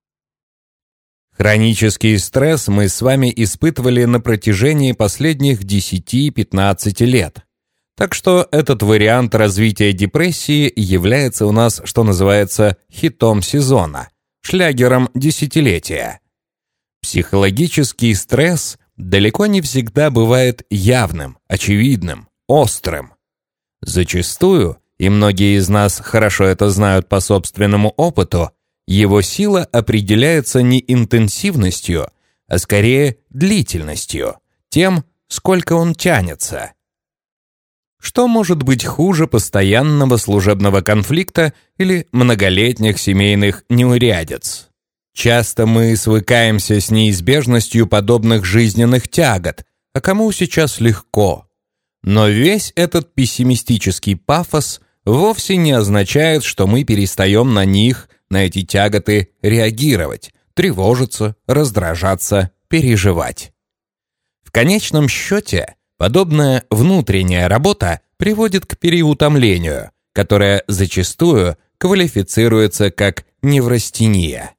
Хронический стресс мы с вами испытывали на протяжении последних десяти-пятнадцати лет. Так что этот вариант развития депрессии является у нас, что называется, хитом сезона, шлягером десятилетия. Психологический стресс далеко не всегда бывает явным, очевидным, острым. Зачастую, и многие из нас хорошо это знают по собственному опыту, его сила определяется не интенсивностью, а скорее длительностью, тем, сколько он тянется. Что может быть хуже постоянного служебного конфликта или многолетних семейных неурядиц? Часто мы свыкаемся с неизбежностью подобных жизненных тягот, а кому сейчас легко. Но весь этот пессимистический пафос вовсе не означает, что мы перестаем на них, на эти тяготы, реагировать, тревожиться, раздражаться, переживать. В конечном счете, подобная внутренняя работа приводит к переутомлению, которое зачастую квалифицируется как неврастения.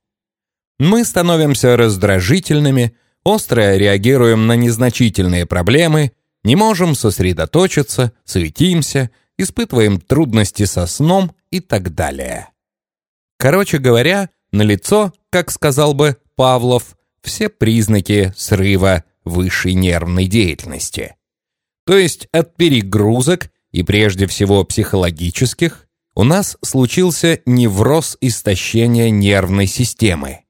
Мы становимся раздражительными, остро реагируем на незначительные проблемы, не можем сосредоточиться, суетимся, испытываем трудности со сном и так далее. Короче говоря, налицо, как сказал бы Павлов, все признаки срыва высшей нервной деятельности. То есть от перегрузок, и прежде всего психологических, у нас случился невроз истощения нервной системы.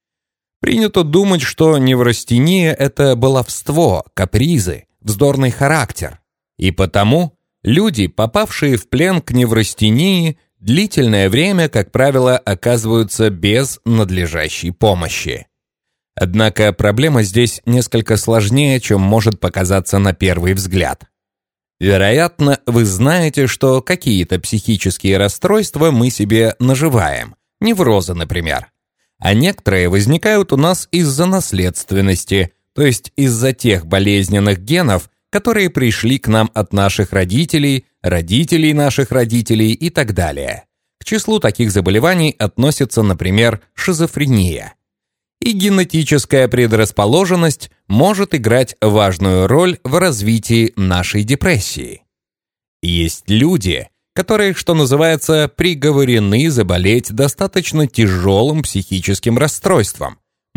Принято думать, что неврастения – это баловство, капризы, вздорный характер. И потому люди, попавшие в плен к неврастении, длительное время, как правило, оказываются без надлежащей помощи. Однако проблема здесь несколько сложнее, чем может показаться на первый взгляд. Вероятно, вы знаете, что какие-то психические расстройства мы себе наживаем, неврозы, например. А некоторые возникают у нас из-за наследственности, то есть из-за тех болезненных генов, которые пришли к нам от наших родителей, родителей наших родителей и так далее. К числу таких заболеваний относится, например, шизофрения. И генетическая предрасположенность может играть важную роль в развитии нашей депрессии. Есть люди, которые, что называется, приговорены заболеть достаточно тяжелым психическим расстройством,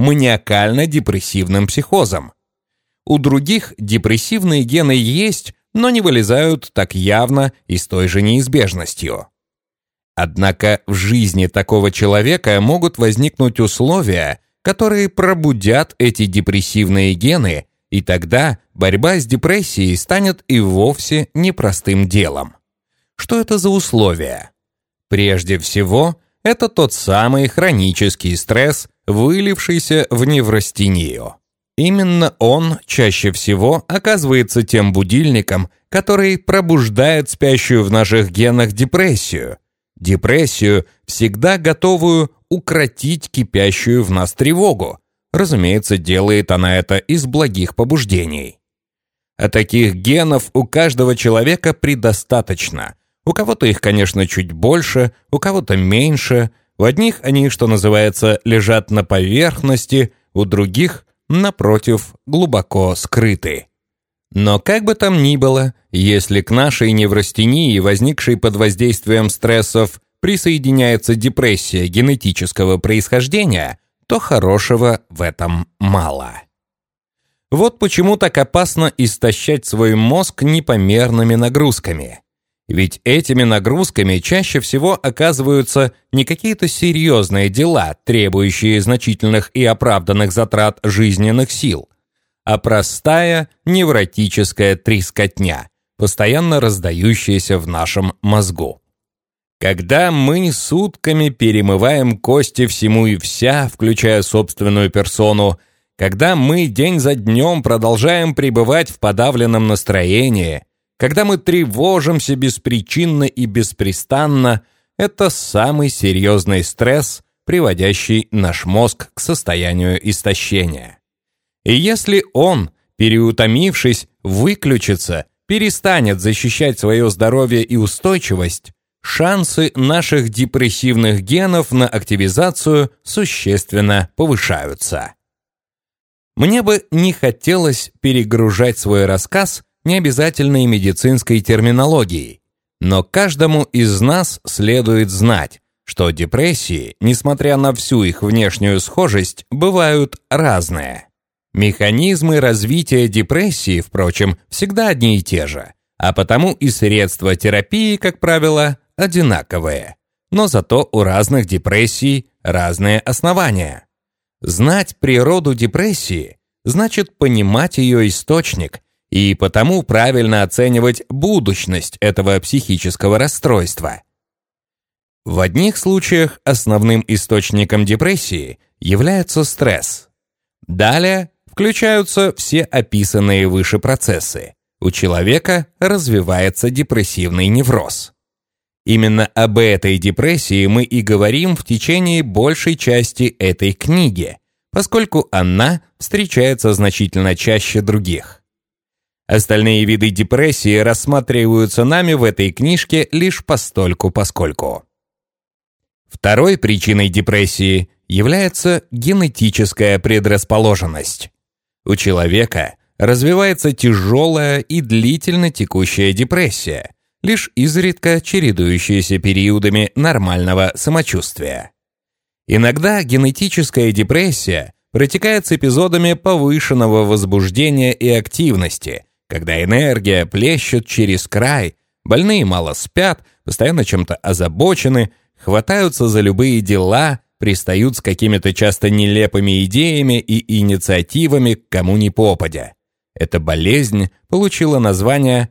маниакально-депрессивным психозом. У других депрессивные гены есть, но не вылезают так явно и с той же неизбежностью. Однако в жизни такого человека могут возникнуть условия, которые пробудят эти депрессивные гены, и тогда борьба с депрессией станет и вовсе непростым делом. Что это за условия? Прежде всего, это тот самый хронический стресс, вылившийся в неврастению. Именно он чаще всего оказывается тем будильником, который пробуждает спящую в наших генах депрессию. Депрессию, всегда готовую укротить кипящую в нас тревогу. Разумеется, делает она это из благих побуждений. А таких генов у каждого человека предостаточно. У кого-то их, конечно, чуть больше, у кого-то меньше. У одних они, что называется, лежат на поверхности, у других, напротив, глубоко скрыты. Но как бы там ни было, если к нашей неврастении, возникшей под воздействием стрессов, присоединяется депрессия генетического происхождения, то хорошего в этом мало. Вот почему так опасно истощать свой мозг непомерными нагрузками. Ведь этими нагрузками чаще всего оказываются не какие-то серьезные дела, требующие значительных и оправданных затрат жизненных сил, а простая невротическая трескотня, постоянно раздающаяся в нашем мозгу. Когда мы сутками перемываем кости всему и вся, включая собственную персону, когда мы день за днем продолжаем пребывать в подавленном настроении, когда мы тревожимся беспричинно и беспрестанно, это самый серьезный стресс, приводящий наш мозг к состоянию истощения. И если он, переутомившись, выключится, перестанет защищать свое здоровье и устойчивость, шансы наших депрессивных генов на активизацию существенно повышаются. Мне бы не хотелось перегружать свой рассказ необязательной медицинской терминологией, но каждому из нас следует знать, что депрессии, несмотря на всю их внешнюю схожесть, бывают разные. Механизмы развития депрессии, впрочем, всегда одни и те же, а потому и средства терапии, как правило, одинаковые, но зато у разных депрессий разные основания. Знать природу депрессии значит понимать ее источник и потому правильно оценивать будущность этого психического расстройства. В одних случаях основным источником депрессии является стресс. Далее включаются все описанные выше процессы. У человека развивается депрессивный невроз. Именно об этой депрессии мы и говорим в течение большей части этой книги, поскольку она встречается значительно чаще других. Остальные виды депрессии рассматриваются нами в этой книжке лишь постольку-поскольку. Второй причиной депрессии является генетическая предрасположенность. У человека развивается тяжелая и длительно текущая депрессия, лишь изредка чередующаяся периодами нормального самочувствия. Иногда генетическая депрессия протекает с эпизодами повышенного возбуждения и активности, когда энергия плещет через край, больные мало спят, постоянно чем-то озабочены, хватаются за любые дела, пристают с какими-то часто нелепыми идеями и инициативами к кому ни попадя. Эта болезнь получила название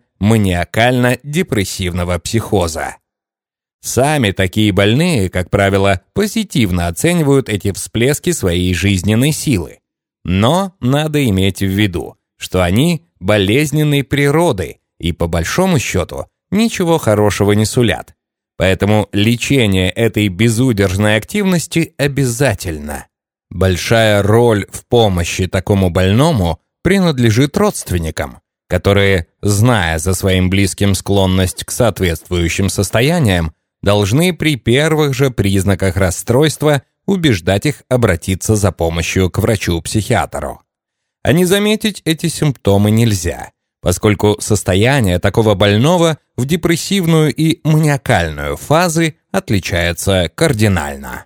маниакально-депрессивного психоза. Сами такие больные, как правило, позитивно оценивают эти всплески своей жизненной силы. Но надо иметь в виду, что они болезненной природы и, по большому счету, ничего хорошего не сулят. Поэтому лечение этой безудержной активности обязательно. Большая роль в помощи такому больному принадлежит родственникам, которые, зная за своим близким склонность к соответствующим состояниям, должны при первых же признаках расстройства убеждать их обратиться за помощью к врачу-психиатру. А не заметить эти симптомы нельзя, поскольку состояние такого больного в депрессивную и маниакальную фазы отличается кардинально.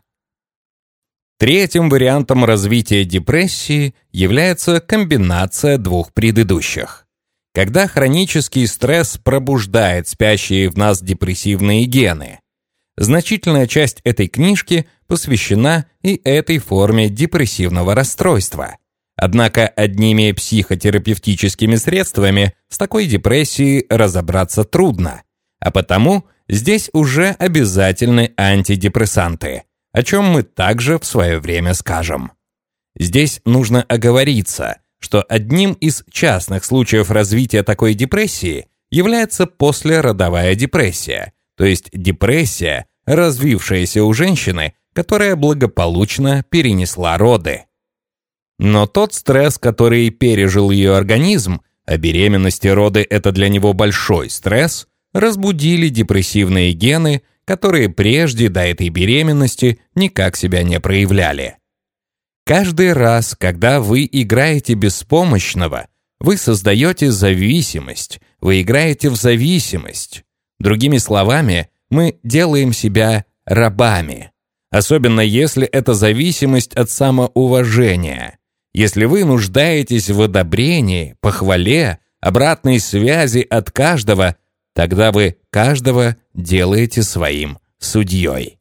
Третьим вариантом развития депрессии является комбинация двух предыдущих. Когда хронический стресс пробуждает спящие в нас депрессивные гены. Значительная часть этой книжки посвящена и этой форме депрессивного расстройства. Однако одними психотерапевтическими средствами с такой депрессией разобраться трудно, а потому здесь уже обязательны антидепрессанты, о чем мы также в свое время скажем. Здесь нужно оговориться, что одним из частных случаев развития такой депрессии является послеродовая депрессия, то есть депрессия, развившаяся у женщины, которая благополучно перенесла роды. Но тот стресс, который пережил ее организм, а беременность и роды – это для него большой стресс, разбудили депрессивные гены, которые прежде до этой беременности никак себя не проявляли. Каждый раз, когда вы играете беспомощного, вы создаете зависимость, вы играете в зависимость. Другими словами, мы делаем себя рабами. Особенно если это зависимость от самоуважения. Если вы нуждаетесь в одобрении, похвале, обратной связи от каждого, Тогда вы каждого делаете своим судьей.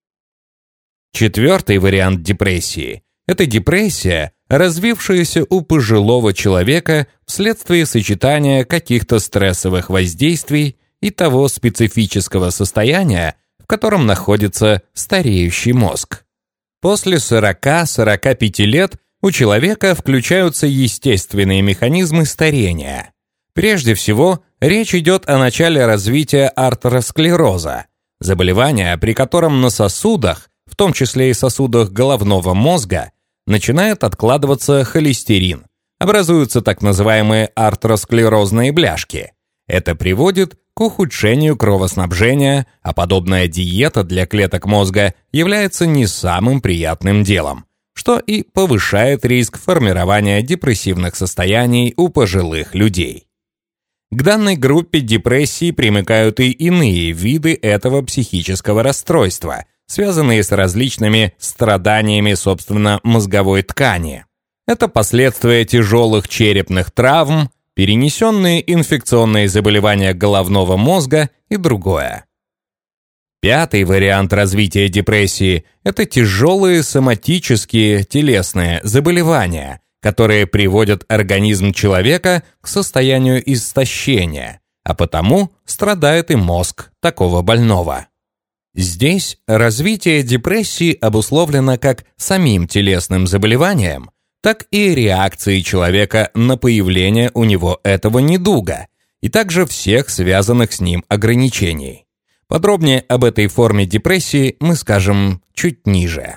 Четвертый вариант депрессии – это депрессия, развившаяся у пожилого человека вследствие сочетания каких-то стрессовых воздействий и того специфического состояния, в котором находится стареющий мозг. После сорока-сорока пяти лет у человека включаются естественные механизмы старения. Прежде всего, речь идет о начале развития артеросклероза, заболевания, при котором на сосудах, в том числе и сосудах головного мозга, начинает откладываться холестерин, образуются так называемые артеросклерозные бляшки. Это приводит к ухудшению кровоснабжения, а подобная диета для клеток мозга является не самым приятным делом, что и повышает риск формирования депрессивных состояний у пожилых людей. К данной группе депрессии примыкают и иные виды этого психического расстройства, связанные с различными страданиями, собственно, мозговой ткани. Это последствия тяжелых черепных травм, перенесенные инфекционные заболевания головного мозга и другое. Пятый вариант развития депрессии – это тяжелые соматические телесные заболевания, которые приводят организм человека к состоянию истощения, а потому страдает и мозг такого больного. Здесь развитие депрессии обусловлено как самим телесным заболеванием, так и реакцией человека на появление у него этого недуга, и также всех связанных с ним ограничений. Подробнее об этой форме депрессии мы скажем чуть ниже.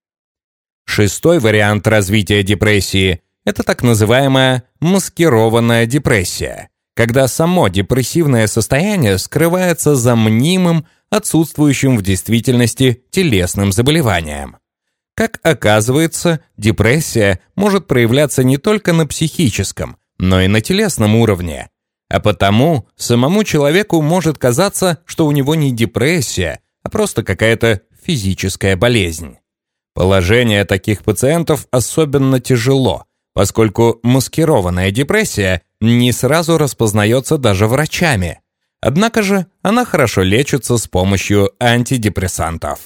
Шестой вариант развития депрессии – это так называемая маскированная депрессия, когда само депрессивное состояние скрывается за мнимым, отсутствующим в действительности телесным заболеванием. Как оказывается, депрессия может проявляться не только на психическом, но и на телесном уровне. А потому самому человеку может казаться, что у него не депрессия, а просто какая-то физическая болезнь. Положение таких пациентов особенно тяжело, поскольку маскированная депрессия не сразу распознается даже врачами. Однако же она хорошо лечится с помощью антидепрессантов.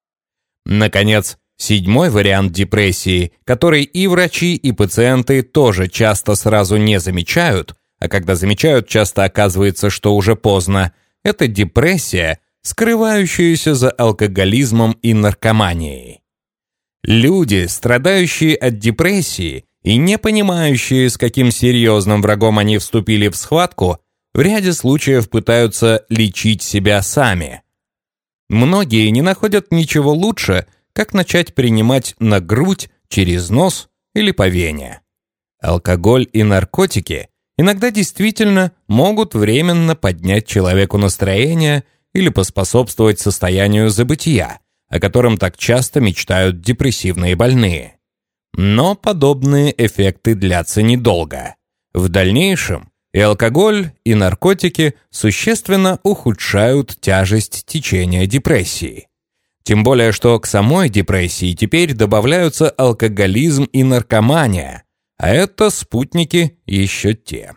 Наконец, седьмой вариант депрессии, который и врачи, и пациенты тоже часто сразу не замечают, а когда замечают, часто оказывается, что уже поздно, это депрессия, скрывающаяся за алкоголизмом и наркоманией. Люди, страдающие от депрессии и не понимающие, с каким серьезным врагом они вступили в схватку, в ряде случаев пытаются лечить себя сами. Многие не находят ничего лучше, как начать принимать на грудь, через нос или по вене. Алкоголь и наркотики иногда действительно могут временно поднять человеку настроение или поспособствовать состоянию забытия, о котором так часто мечтают депрессивные больные. Но подобные эффекты длятся недолго. В дальнейшем и алкоголь, и наркотики существенно ухудшают тяжесть течения депрессии. Тем более, что к самой депрессии теперь добавляются алкоголизм и наркомания, а это спутники еще те.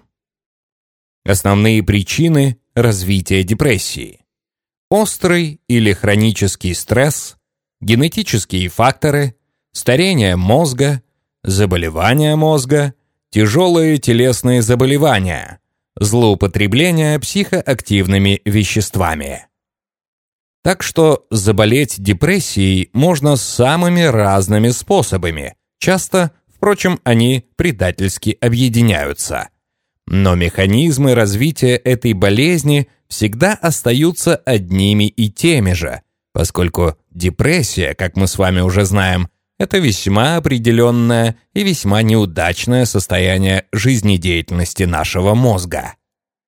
Основные причины развития депрессии: острый или хронический стресс, генетические факторы, старение мозга, заболевания мозга, тяжелые телесные заболевания, злоупотребление психоактивными веществами. Так что заболеть депрессией можно самыми разными способами, часто, впрочем, они предательски объединяются. Но механизмы развития этой болезни всегда остаются одними и теми же, поскольку депрессия, как мы с вами уже знаем, это весьма определенное и весьма неудачное состояние жизнедеятельности нашего мозга.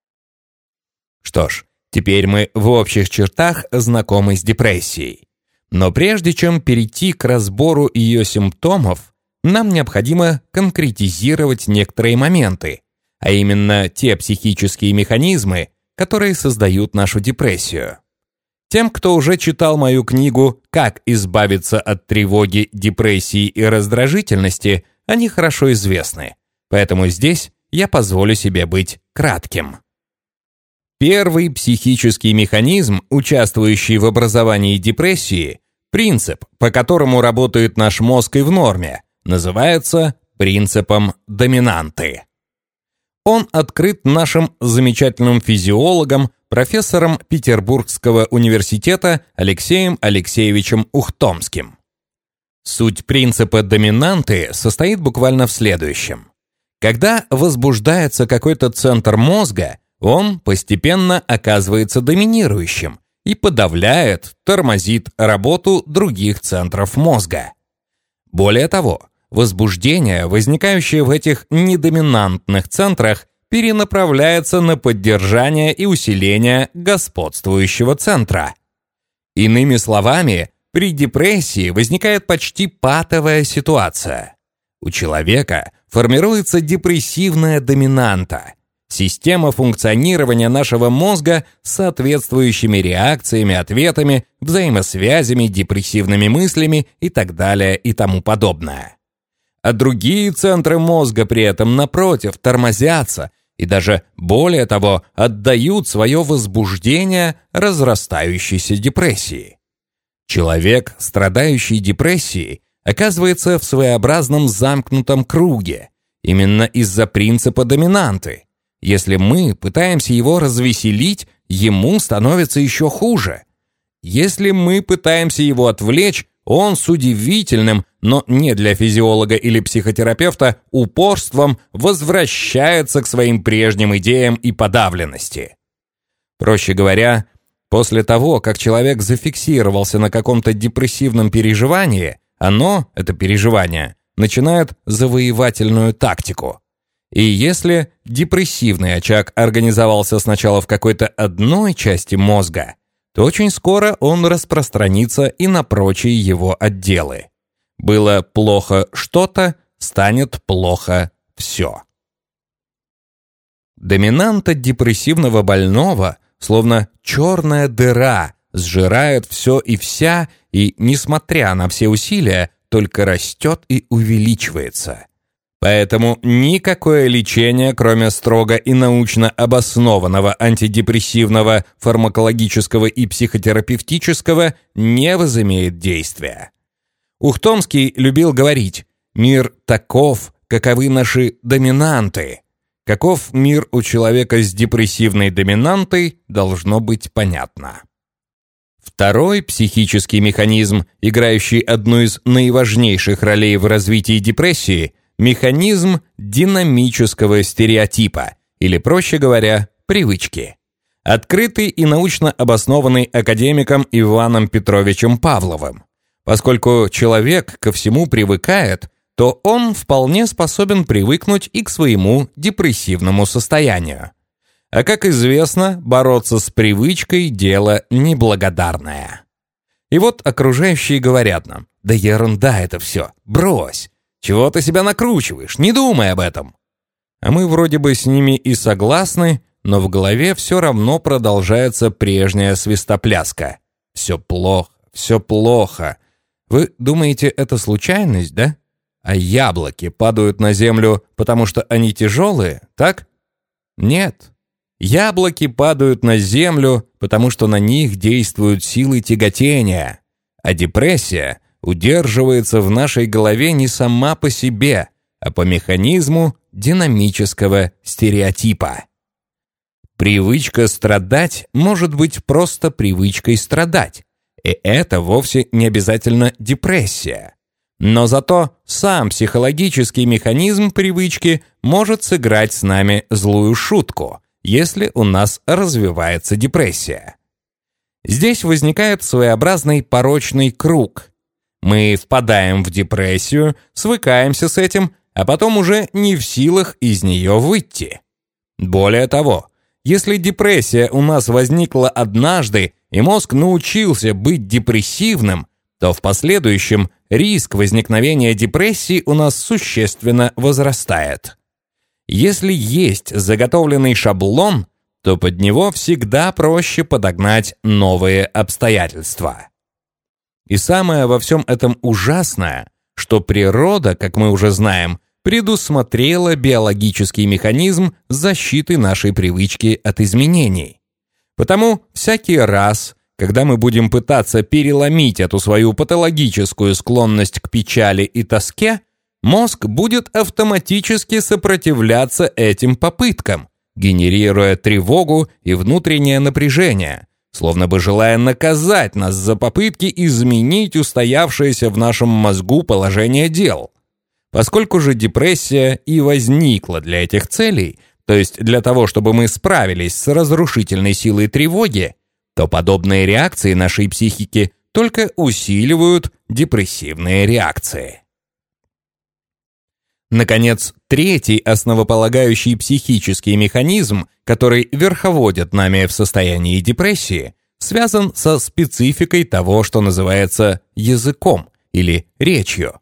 Что ж, теперь мы в общих чертах знакомы с депрессией. Но прежде чем перейти к разбору ее симптомов, нам необходимо конкретизировать некоторые моменты, а именно те психические механизмы, которые создают нашу депрессию. Тем, кто уже читал мою книгу «Как избавиться от тревоги, депрессии и раздражительности», они хорошо известны, поэтому здесь я позволю себе быть кратким. Первый психический механизм, участвующий в образовании депрессии, принцип, по которому работает наш мозг и в норме, называется принципом доминанты. Он открыт нашим замечательным физиологом, профессором Петербургского университета Алексеем Алексеевичем Ухтомским. Суть принципа доминанты состоит буквально в следующем. Когда возбуждается какой-то центр мозга, он постепенно оказывается доминирующим и подавляет, тормозит работу других центров мозга. Более того, возбуждение, возникающее в этих недоминантных центрах, перенаправляется на поддержание и усиление господствующего центра. Иными словами, при депрессии возникает почти патовая ситуация. У человека формируется депрессивная доминанта, система функционирования нашего мозга с соответствующими реакциями, ответами, взаимосвязями, депрессивными мыслями и так далее и тому подобное. А другие центры мозга при этом, напротив, тормозятся и даже, более того, отдают свое возбуждение разрастающейся депрессии. Человек, страдающий депрессией, оказывается в своеобразном замкнутом круге, именно из-за принципа доминанты. Если мы пытаемся его развеселить, ему становится еще хуже. Если мы пытаемся его отвлечь, он с удивительным, но не для физиолога или психотерапевта, упорством возвращается к своим прежним идеям и подавленности. Проще говоря, после того, как человек зафиксировался на каком-то депрессивном переживании, оно, это переживание, начинает завоевательную тактику. И если депрессивный очаг организовался сначала в какой-то одной части мозга, то очень скоро он распространится и на прочие его отделы. Было плохо что-то, станет плохо все. Доминанта депрессивного больного, словно черная дыра, сжирает все и вся, и, несмотря на все усилия, только растет и увеличивается. Поэтому никакое лечение, кроме строго и научно обоснованного антидепрессивного, фармакологического и психотерапевтического, не возымеет действия. Ухтомский любил говорить: «Мир таков, каковы наши доминанты». Каков мир у человека с депрессивной доминантой, должно быть понятно. Второй психический механизм, играющий одну из наиважнейших ролей в развитии депрессии – механизм динамического стереотипа, или, проще говоря, привычки. Открытый и научно обоснованный академиком Иваном Петровичем Павловым. Поскольку человек ко всему привыкает, то он вполне способен привыкнуть и к своему депрессивному состоянию. А как известно, бороться с привычкой – дело неблагодарное. И вот окружающие говорят нам: «Да ерунда это все, брось! Чего ты себя накручиваешь? Не думай об этом!» А мы вроде бы с ними и согласны, но в голове все равно продолжается прежняя свистопляска. Все плохо, все плохо. Вы думаете, это случайность, да? А яблоки падают на землю, потому что они тяжелые, так? Нет. Яблоки падают на землю, потому что на них действуют силы тяготения. А депрессия удерживается в нашей голове не сама по себе, а по механизму динамического стереотипа. Привычка страдать может быть просто привычкой страдать, и это вовсе не обязательно депрессия. Но зато сам психологический механизм привычки может сыграть с нами злую шутку, если у нас развивается депрессия. Здесь возникает своеобразный порочный круг. Мы впадаем в депрессию, свыкаемся с этим, а потом уже не в силах из нее выйти. Более того, если депрессия у нас возникла однажды, и мозг научился быть депрессивным, то в последующем риск возникновения депрессии у нас существенно возрастает. Если есть заготовленный шаблон, то под него всегда проще подогнать новые обстоятельства. И самое во всем этом ужасное, что природа, как мы уже знаем, предусмотрела биологический механизм защиты нашей привычки от изменений. Потому всякий раз, когда мы будем пытаться переломить эту свою патологическую склонность к печали и тоске, мозг будет автоматически сопротивляться этим попыткам, генерируя тревогу и внутреннее напряжение, словно бы желая наказать нас за попытки изменить устоявшееся в нашем мозгу положение дел. Поскольку же депрессия и возникла для этих целей, то есть для того, чтобы мы справились с разрушительной силой тревоги, то подобные реакции нашей психики только усиливают депрессивные реакции. Наконец, третий основополагающий психический механизм, который верховодит нами в состоянии депрессии, связан со спецификой того, что называется языком или речью.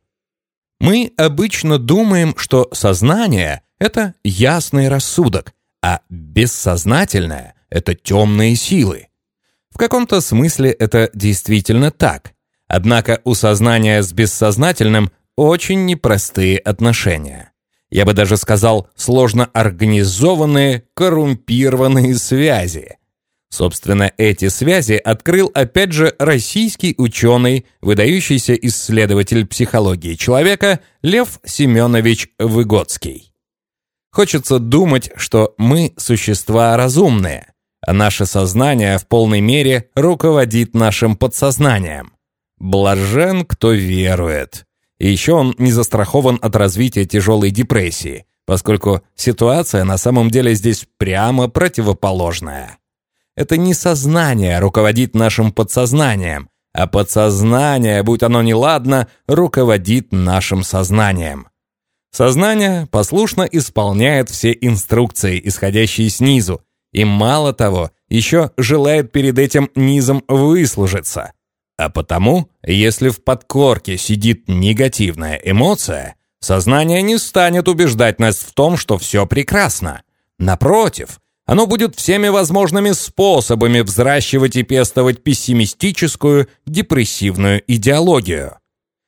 Мы обычно думаем, что сознание — это ясный рассудок, а бессознательное — это темные силы. В каком-то смысле это действительно так. Однако у сознания с бессознательным очень непростые отношения. Я бы даже сказал, сложно организованные, коррумпированные связи. Собственно, эти связи открыл опять же российский ученый, выдающийся исследователь психологии человека Лев Семенович Выгодский. Хочется думать, что мы существа разумные, а наше сознание в полной мере руководит нашим подсознанием. Блажен, кто верует. И еще он не застрахован от развития тяжелой депрессии, поскольку ситуация на самом деле здесь прямо противоположная. Это не сознание руководит нашим подсознанием, а подсознание, будь оно неладно, руководит нашим сознанием. Сознание послушно исполняет все инструкции, исходящие снизу, и мало того, еще желает перед этим низом выслужиться. А потому, если в подкорке сидит негативная эмоция, сознание не станет убеждать нас в том, что все прекрасно. Напротив, оно будет всеми возможными способами взращивать и пестовать пессимистическую, депрессивную идеологию.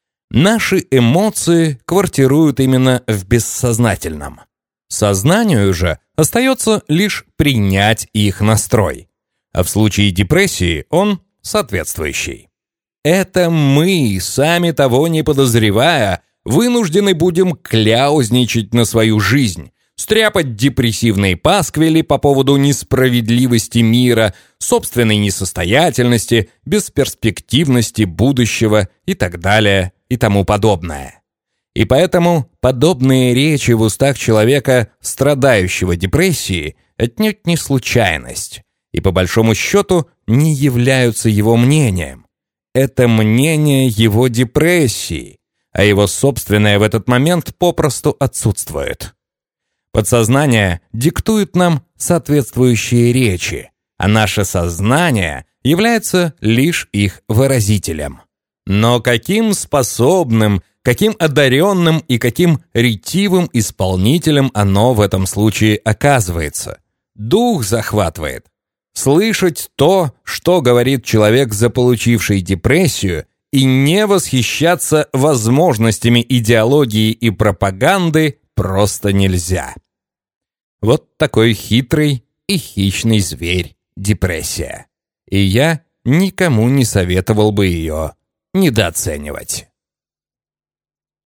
Наши эмоции квартируют именно в бессознательном. Сознанию же остается лишь принять их настрой. А в случае депрессии он соответствующий. Это мы, сами того не подозревая, вынуждены будем кляузничать на свою жизнь, стряпать депрессивные пасквили по поводу несправедливости мира, собственной несостоятельности, бесперспективности будущего и так далее и тому подобное. И поэтому подобные речи в устах человека, страдающего депрессией, отнюдь не случайность, и по большому счету не являются его мнением. Это мнение его депрессии, а его собственное в этот момент попросту отсутствует. Подсознание диктует нам соответствующие речи, а наше сознание является лишь их выразителем. Но каким способным, каким одаренным и каким ретивым исполнителем оно в этом случае оказывается? Дух захватывает. Слышать то, что говорит человек, заполучивший депрессию, и не восхищаться возможностями идеологии и пропаганды просто нельзя. Вот такой хитрый и хищный зверь депрессия. И я никому не советовал бы ее недооценивать.